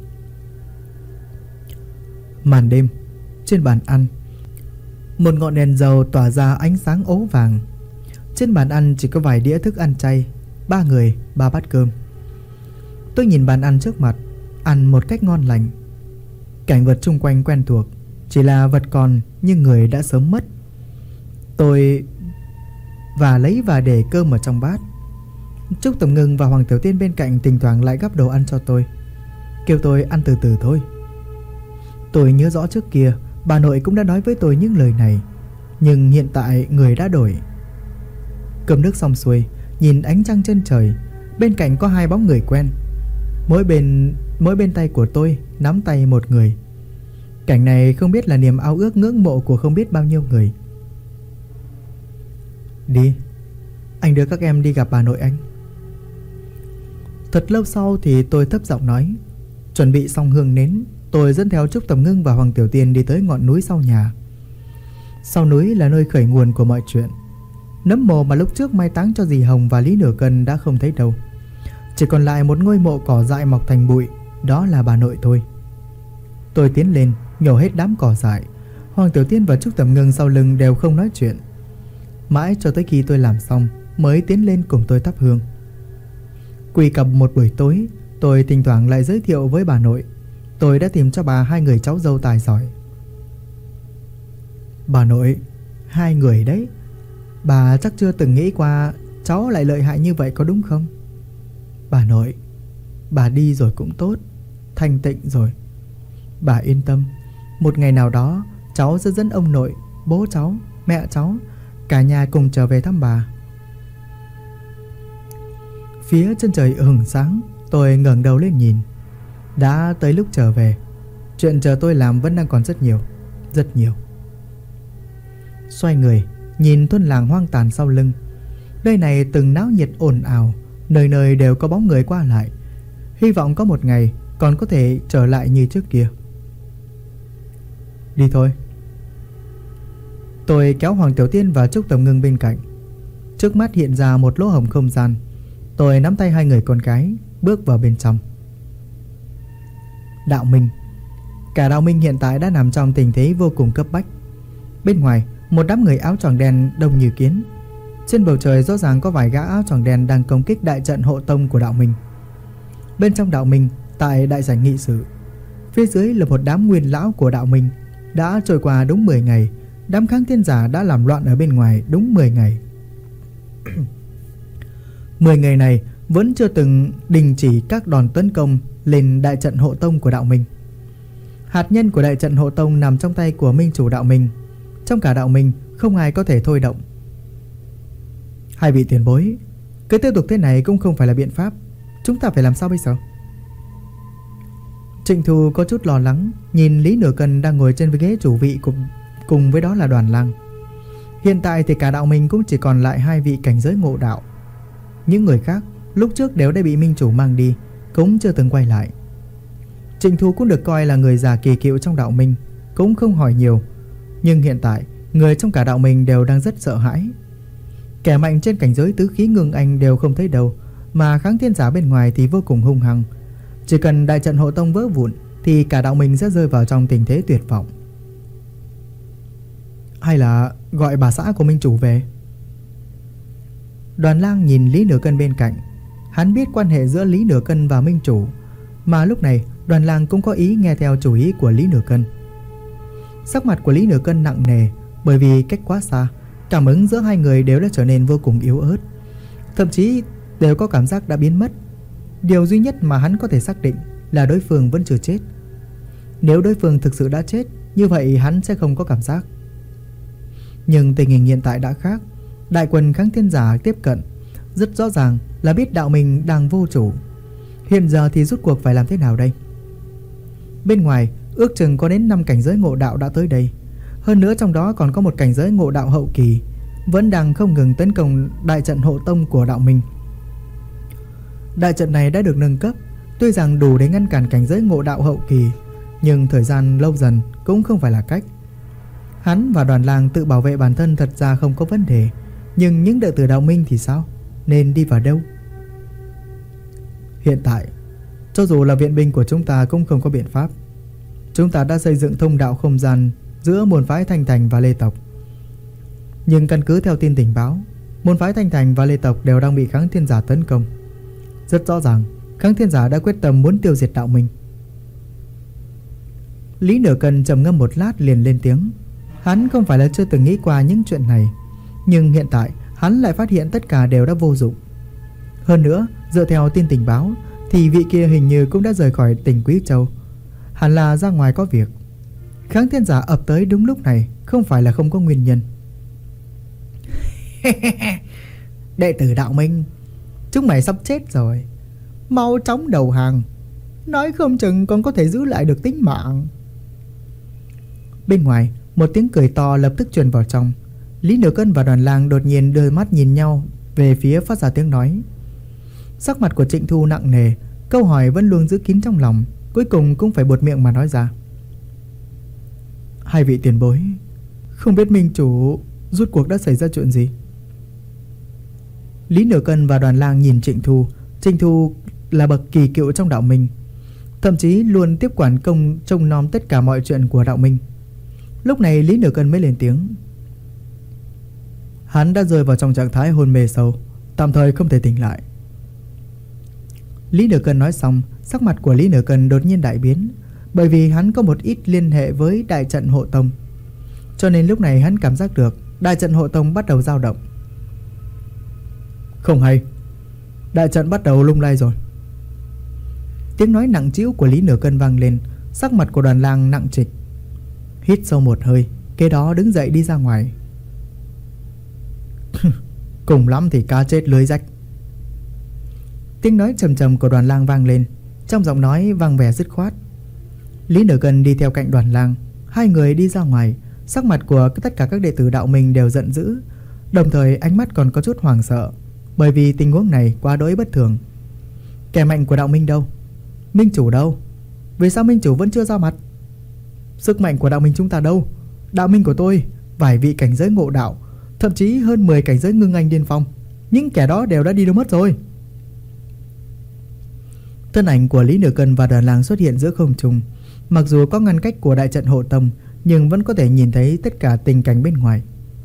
Màn đêm, trên bàn ăn, một ngọn đèn dầu tỏa ra ánh sáng ố vàng. Trên bàn ăn chỉ có vài đĩa thức ăn chay, 3 người, 3 bát cơm. Tôi nhìn bàn ăn trước mặt, ăn một cách ngon lành. Cảnh vật xung quanh quen thuộc, chỉ là vật còn nhưng người đã sớm mất. Tôi lấy và để cơm ở trong bát. Trúc Tầm Ngưng và Hoàng Tiểu Tiên bên cạnh thỉnh thoảng lại gắp đồ ăn cho tôi, kêu tôi ăn từ từ thôi. Tôi nhớ rõ trước kia bà nội cũng đã nói với tôi những lời này, nhưng hiện tại người đã đổi. Cơm nước xong xuôi, nhìn ánh trăng trên trời, bên cạnh có 2 bóng người quen. Mỗi bên tay của tôi nắm tay một người. Cảnh này không biết là niềm ao ước ngưỡng mộ của không biết bao nhiêu người. Đi, anh đưa các em đi gặp bà nội anh. Thật lâu sau thì tôi thấp giọng nói. Chuẩn bị xong hương nến, tôi dẫn theo Trúc Tầm Ngưng và Hoàng Tiểu Tiên đi tới ngọn núi sau nhà. Sau núi là nơi khởi nguồn của mọi chuyện. Nấm mồ mà lúc trước mai táng cho dì Hồng và Lý Nửa Cân đã không thấy đâu. Chỉ còn lại một ngôi mộ cỏ dại mọc thành bụi. Đó là bà nội tôi. Tôi tiến lên nhổ hết đám cỏ dại. Hoàng Tiểu Tiên và Trúc Tầm Ngưng sau lưng đều không nói chuyện. Mãi cho tới khi tôi làm xong mới tiến lên cùng tôi thắp hương. Quỳ cập một buổi tối, tôi thỉnh thoảng lại giới thiệu với bà nội tôi đã tìm cho bà 2 người cháu dâu tài giỏi. Bà nội, 2 người đấy. Bà chắc chưa từng nghĩ qua cháu lại lợi hại như vậy có đúng không? Bà nội, bà đi rồi cũng tốt, thanh tịnh rồi. Bà yên tâm, một ngày nào đó cháu sẽ dẫn ông nội, bố cháu, mẹ cháu, cả nhà cùng trở về thăm bà. Phía chân trời hửng sáng, tôi ngẩng đầu lên nhìn. Đã tới lúc trở về. Chuyện chờ tôi làm vẫn đang còn rất nhiều, rất nhiều. Xoay người nhìn thôn làng hoang tàn sau lưng. Nơi này từng náo nhiệt ồn ào, nơi nơi đều có bóng người qua lại. Hy vọng có một ngày còn có thể trở lại như trước kia. Đi thôi. Tôi kéo Hoàng Tiểu Tiên và Trúc Tầm Ngưng bên cạnh. Trước mắt hiện ra một lỗ hổng không gian. Tôi nắm tay 2 người con gái, bước vào bên trong. Đạo Minh. Cả Đạo Minh hiện tại đã nằm trong tình thế vô cùng cấp bách. Bên ngoài, một đám người áo choàng đen đông như kiến. Trên bầu trời rõ ràng có vài gã áo choàng đen đang công kích đại trận hộ tông của Đạo Minh. Bên trong Đạo Minh, tại đại sảnh nghị sự, phía dưới là một đám nguyên lão của Đạo Minh. Đã trôi qua đúng 10 ngày, đám kháng thiên giả đã làm loạn ở bên ngoài đúng 10 ngày. 10 ngày này vẫn chưa từng đình chỉ các đòn tấn công lên đại trận hộ tông của Đạo Minh. Hạt nhân của đại trận hộ tông nằm trong tay của minh chủ Đạo Minh. Trong cả Đạo Minh không ai có thể thôi động. 2 vị tiền bối, cứ tiếp tục thế này cũng không phải là biện pháp. Chúng ta phải làm sao bây giờ? Trịnh Thu có chút lo lắng nhìn Lý Nửa Cân đang ngồi trên ghế chủ vị cùng với đó là Đoàn Lang. Hiện tại thì cả Đạo Minh cũng chỉ còn lại 2 vị cảnh giới ngộ đạo. Những người khác lúc trước đều đã bị minh chủ mang đi, cũng chưa từng quay lại. Trịnh Thu cũng được coi là người già kỳ cựu trong Đạo Minh, cũng không hỏi nhiều. Nhưng hiện tại người trong cả Đạo Minh đều đang rất sợ hãi. Kẻ mạnh trên cảnh giới tứ khí ngưng anh đều không thấy đâu, mà kháng thiên giả bên ngoài thì vô cùng hung hăng. Chỉ cần đại trận hộ tông vỡ vụn thì cả Đạo Minh sẽ rơi vào trong tình thế tuyệt vọng. Hay là gọi bà xã của minh chủ về? Đoàn Lang nhìn Lý Nửa Cân bên cạnh. Hắn biết quan hệ giữa Lý Nửa Cân và minh chủ, mà lúc này Đoàn Lang cũng có ý nghe theo chủ ý của Lý Nửa Cân. Sắc mặt của Lý Nửa Cân nặng nề, bởi vì cách quá xa, cảm ứng giữa 2 người đều đã trở nên vô cùng yếu ớt, thậm chí đều có cảm giác đã biến mất. Điều duy nhất mà hắn có thể xác định là đối phương vẫn chưa chết. Nếu đối phương thực sự đã chết, như vậy hắn sẽ không có cảm giác. Nhưng tình hình hiện tại đã khác. Đại quân kháng thiên giả tiếp cận, rất rõ ràng là biết đạo mình đang vô chủ. Hiện giờ thì rút cuộc phải làm thế nào đây? Bên ngoài ước chừng có đến 5 cảnh giới ngộ đạo đã tới đây. Hơn nữa trong đó còn có một cảnh giới ngộ đạo hậu kỳ vẫn đang không ngừng tấn công đại trận hộ tông của đạo minh. Đại trận này đã được nâng cấp, tuy rằng đủ để ngăn cản cảnh giới ngộ đạo hậu kỳ, nhưng thời gian lâu dần cũng không phải là cách. Hắn và Đoàn Lang tự bảo vệ bản thân thật ra không có vấn đề, nhưng những đệ tử đạo minh thì sao? Nên đi vào đâu? Hiện tại, cho dù là viện binh của chúng ta cũng không có biện pháp. Chúng ta đã xây dựng thông đạo không gian giữa môn phái Thanh Thành và Lê tộc. Nhưng căn cứ theo tin tình báo, môn phái Thanh Thành và Lê tộc đều đang bị Kháng Thiên Giả tấn công. Rất rõ ràng, Kháng Thiên Giả đã quyết tâm muốn tiêu diệt đạo minh. Lý Nửa Cân trầm ngâm một lát liền lên tiếng. Hắn không phải là chưa từng nghĩ qua những chuyện này, nhưng hiện tại hắn lại phát hiện tất cả đều đã vô dụng. Hơn nữa, dựa theo tin tình báo thì vị kia hình như cũng đã rời khỏi tỉnh Quý Châu, hẳn là ra ngoài có việc. Kháng Thiên Giả ập tới đúng lúc này không phải là không có nguyên nhân. Đệ tử đạo minh, chúng mày sắp chết rồi, mau chóng đầu hàng, nói không chừng còn có thể giữ lại được tính mạng. Bên ngoài một tiếng cười to lập tức truyền vào trong. Lý Nửa Cân và Đoàn Lang đột nhiên đưa mắt nhìn nhau về phía phát ra tiếng nói. Sắc mặt của Trịnh Thu nặng nề, câu hỏi vẫn luôn giữ kín trong lòng, cuối cùng cũng phải buột miệng mà nói ra. Hai vị tiền bối, không biết minh chủ rút cuộc đã xảy ra chuyện gì? Lý Nửa Cân và Đoàn Lang nhìn Trịnh Thu. Trịnh Thu là bậc kỳ cựu trong đạo minh, thậm chí luôn tiếp quản công trông nom tất cả mọi chuyện của đạo minh. Lúc này Lý Nửa Cân mới lên tiếng. Hắn đã rơi vào trong trạng thái hôn mê sâu, tạm thời không thể tỉnh lại. Lý Nửa Cân nói xong, sắc mặt của Lý Nửa Cân đột nhiên đại biến, bởi vì hắn có một ít liên hệ với đại trận hộ tông, cho nên lúc này hắn cảm giác được đại trận hộ tông bắt đầu dao động. Không hay, đại trận bắt đầu lung lay rồi. Tiếng nói nặng trĩu của Lý Nửa Cân vang lên, sắc mặt của Đoàn Lang nặng trịch. Hít sâu một hơi, kế đó đứng dậy đi ra ngoài. Cùng lắm thì cá chết lưới rách. Tiếng nói trầm trầm của Đoàn Lang vang lên, trong giọng nói vang vẻ dứt khoát. Lý Nửa Cân đi theo cạnh Đoàn Lang, hai người đi ra ngoài. Sắc mặt của tất cả các đệ tử đạo minh đều giận dữ, đồng thời ánh mắt còn có chút hoảng sợ, bởi vì tình huống này quá đỗi bất thường. Kẻ mạnh của đạo minh đâu? Minh chủ đâu? Vì sao minh chủ vẫn chưa ra mặt? Sức mạnh của đạo minh chúng ta đâu? Đạo minh của tôi vài vị cảnh giới ngộ đạo, thậm chí hơn 10 cảnh giới ngưng anh điên phong, những kẻ đó đều đã đi đâu mất rồi? Thân ảnh của Lý Nửa Cân và Đoàn Lang xuất hiện giữa không trung. Mặc dù có ngăn cách của đại trận hộ tông, nhưng vẫn có thể nhìn thấy tất cả tình cảnh bên ngoài.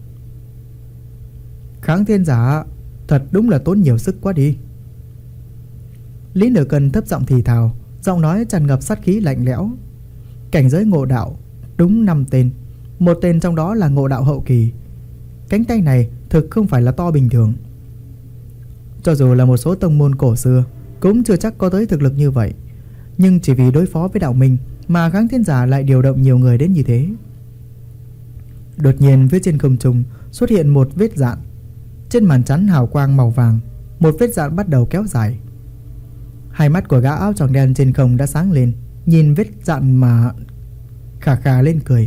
Kháng Thiên Giả thật đúng là tốn nhiều sức quá đi. Lý Nửa Cân thấp giọng thì thào, giọng nói tràn ngập sát khí lạnh lẽo. Cảnh giới ngộ đạo đúng 5 tên, một tên trong đó là ngộ đạo hậu kỳ. Cánh tay này thực không phải là to bình thường. Cho dù là một số tông môn cổ xưa cũng chưa chắc có tới thực lực như vậy, nhưng chỉ vì đối phó với đạo minh mà Kháng Thiên Giả lại điều động nhiều người đến như thế. Đột nhiên phía trên không trung xuất hiện một vết dạn. Trên màn chắn hào quang màu vàng, một vết dạn bắt đầu kéo dài. Hai mắt của gã áo choàng đen trên không đã sáng lên, nhìn vết dạn mà khà khà lên cười.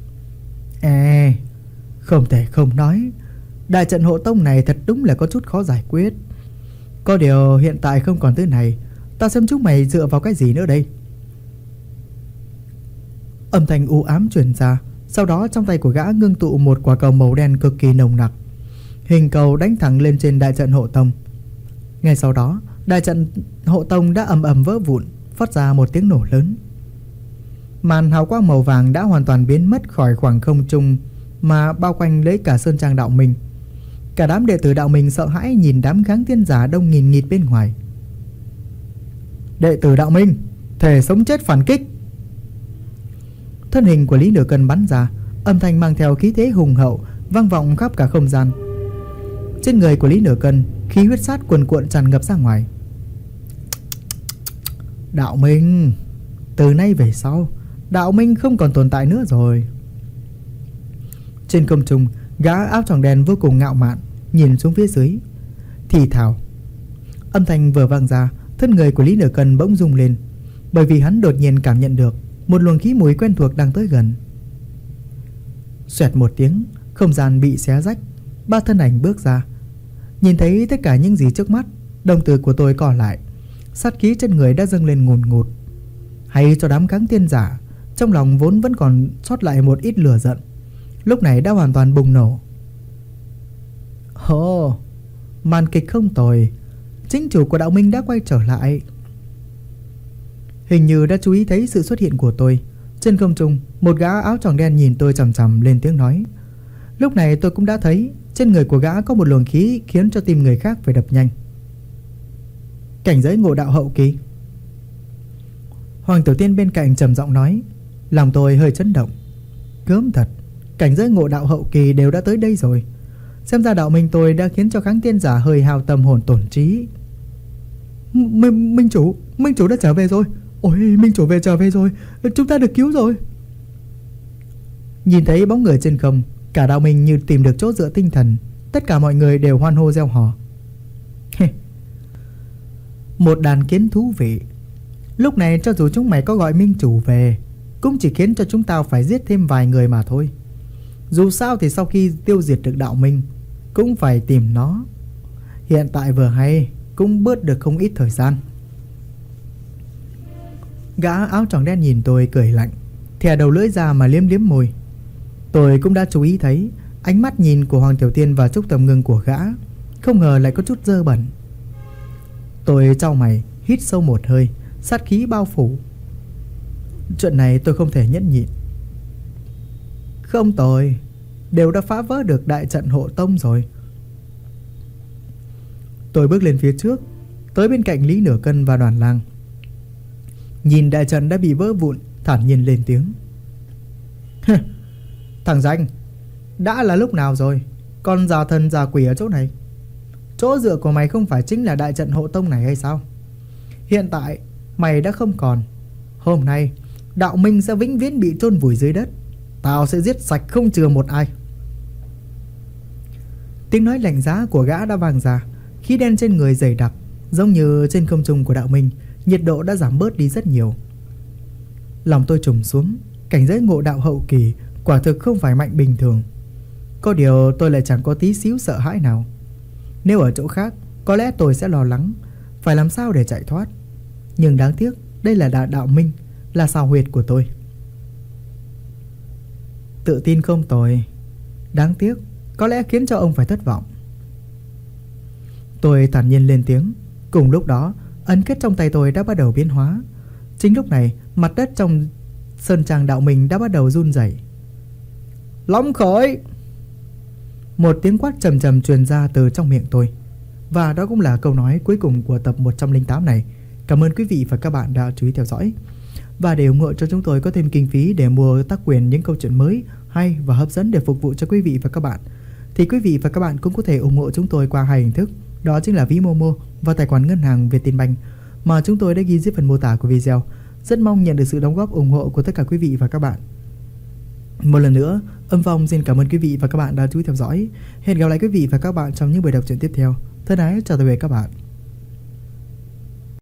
Không thể không nói, đại trận hộ tông này thật đúng là có chút khó giải quyết. Có điều hiện tại không còn thứ này, ta xem chúng mày dựa vào cái gì nữa đây? Âm thanh u ám truyền ra, sau đó trong tay của gã ngưng tụ một quả cầu màu đen cực kỳ nồng nặc. Hình cầu đánh thẳng lên trên đại trận hộ tông. Ngay sau đó, đại trận hộ tông đã ầm ầm vỡ vụn, phát ra một tiếng nổ lớn. Màn hào quang màu vàng đã hoàn toàn biến mất khỏi khoảng không trung mà bao quanh lấy cả sơn trang đạo minh. Cả đám đệ tử đạo minh sợ hãi nhìn đám Kháng Thiên Giả đông nghìn nghịt bên ngoài. Đệ tử đạo minh thề sống chết phản kích. Thân hình của Lý Nửa Cân bắn ra, âm thanh mang theo khí thế hùng hậu vang vọng khắp cả không gian. Trên người của Lý Nửa Cân, khí huyết sát cuồn cuộn tràn ngập ra ngoài. Đạo minh, từ nay về sau, đạo minh không còn tồn tại nữa rồi. Trên không trung, gã áo choàng đen vô cùng ngạo mạn nhìn xuống phía dưới. thì thào. Âm thanh vừa vang ra, thân người của Lý Nửa Cân bỗng rung lên, bởi vì hắn đột nhiên cảm nhận được một luồng khí mùi quen thuộc đang tới gần. Xoẹt một tiếng, không gian bị xé rách, ba thân ảnh bước ra. Nhìn thấy tất cả những gì trước mắt, đồng tử của tôi co lại, sát khí trên người đã dâng lên ngùn ngụt. Hay cho đám kháng tiên giả, trong lòng vốn vẫn còn sót lại một ít lửa giận, lúc này đã hoàn toàn bùng nổ. Ồ, màn kịch không tồi, chính chủ của đạo minh đã quay trở lại. Hình như đã chú ý thấy sự xuất hiện của tôi. Trên không trung, một gã áo choàng đen nhìn tôi chằm chằm, lên tiếng nói. Lúc này tôi cũng đã thấy trên người của gã có một luồng khí khiến cho tim người khác phải đập nhanh. Cảnh giới ngộ đạo hậu kỳ. Hoàng Tiểu Tiên bên cạnh trầm giọng nói. Lòng tôi hơi chấn động. Gớm thật, cảnh giới ngộ đạo hậu kỳ đều đã tới đây rồi. Xem ra đạo minh tôi đã khiến cho kháng tiên giả hơi hao tâm hồn tổn trí. Minh chủ đã trở về rồi. Ôi, Minh chủ trở về rồi, chúng ta được cứu rồi. Nhìn thấy bóng người trên không, cả đạo minh như tìm được chỗ dựa tinh thần. Tất cả mọi người đều hoan hô reo hò. Một đàn kiến thú vị. Lúc này cho dù chúng mày có gọi Minh chủ về, cũng chỉ khiến cho chúng tao phải giết thêm vài người mà thôi. Dù sao thì sau khi tiêu diệt được đạo minh, cũng phải tìm nó. Hiện tại vừa hay cũng bớt được không ít thời gian. Gã áo choàng đen nhìn tôi cười lạnh, thè đầu lưỡi ra mà liếm liếm môi. Tôi cũng đã chú ý thấy ánh mắt nhìn của Hoàng Tiểu Tiên và Trúc Tầm Ngưng của gã, không ngờ lại có chút dơ bẩn. Tôi chau mày, hít sâu một hơi, sát khí bao phủ. Chuyện này tôi không thể nhẫn nhịn. Không tồi, đều đã phá vỡ được đại trận hộ tông rồi. Tôi bước lên phía trước, tới bên cạnh Lý Nửa Cân và Đoàn Lang. Nhìn đại trận đã bị vỡ vụn, thản nhiên lên tiếng. Thằng danh, đã là lúc nào rồi, còn giả thần giả quỷ ở chỗ này? Chỗ dựa của mày không phải chính là đại trận hộ tông này hay sao? Hiện tại mày đã không còn. Hôm nay đạo minh sẽ vĩnh viễn bị chôn vùi dưới đất. Tao sẽ giết sạch không chừa một ai. Tiếng nói lạnh giá của gã đã vang ra, khí đen trên người dày đặc, giống như trên không trung của đạo minh, nhiệt độ đã giảm bớt đi rất nhiều. Lòng tôi trùng xuống, cảnh giới ngộ đạo hậu kỳ quả thực không phải mạnh bình thường. Có điều tôi lại chẳng có tí xíu sợ hãi nào. Nếu ở chỗ khác, có lẽ tôi sẽ lo lắng, phải làm sao để chạy thoát. Nhưng đáng tiếc, đây là đạo minh, là xào huyệt của tôi. Tự tin không tồi, đáng tiếc, có lẽ khiến cho ông phải thất vọng. Tôi thản nhiên lên tiếng. Cùng lúc đó, ấn kết trong tay tôi đã bắt đầu biến hóa. Chính lúc này, mặt đất trong sơn trang đạo minh đã bắt đầu run rẩy. Long khởi! Một tiếng quát trầm trầm truyền ra từ trong miệng tôi. Và đó cũng là câu nói cuối cùng của tập 108 này. Cảm ơn quý vị và các bạn đã chú ý theo dõi. Và để ủng hộ cho chúng tôi có thêm kinh phí để mua tác quyền những câu chuyện mới, hay và hấp dẫn để phục vụ cho quý vị và các bạn, thì quý vị và các bạn cũng có thể ủng hộ chúng tôi qua hai hình thức. Đó chính là ví Momo và tài khoản ngân hàng Vietinbank mà chúng tôi đã ghi dưới phần mô tả của video. Rất mong nhận được sự đóng góp ủng hộ của tất cả quý vị và các bạn. Một lần nữa, Âm Phong xin cảm ơn quý vị và các bạn đã chú ý theo dõi. Hẹn gặp lại quý vị và các bạn trong những buổi đọc truyện tiếp theo. Thân ái chào tạm biệt các bạn.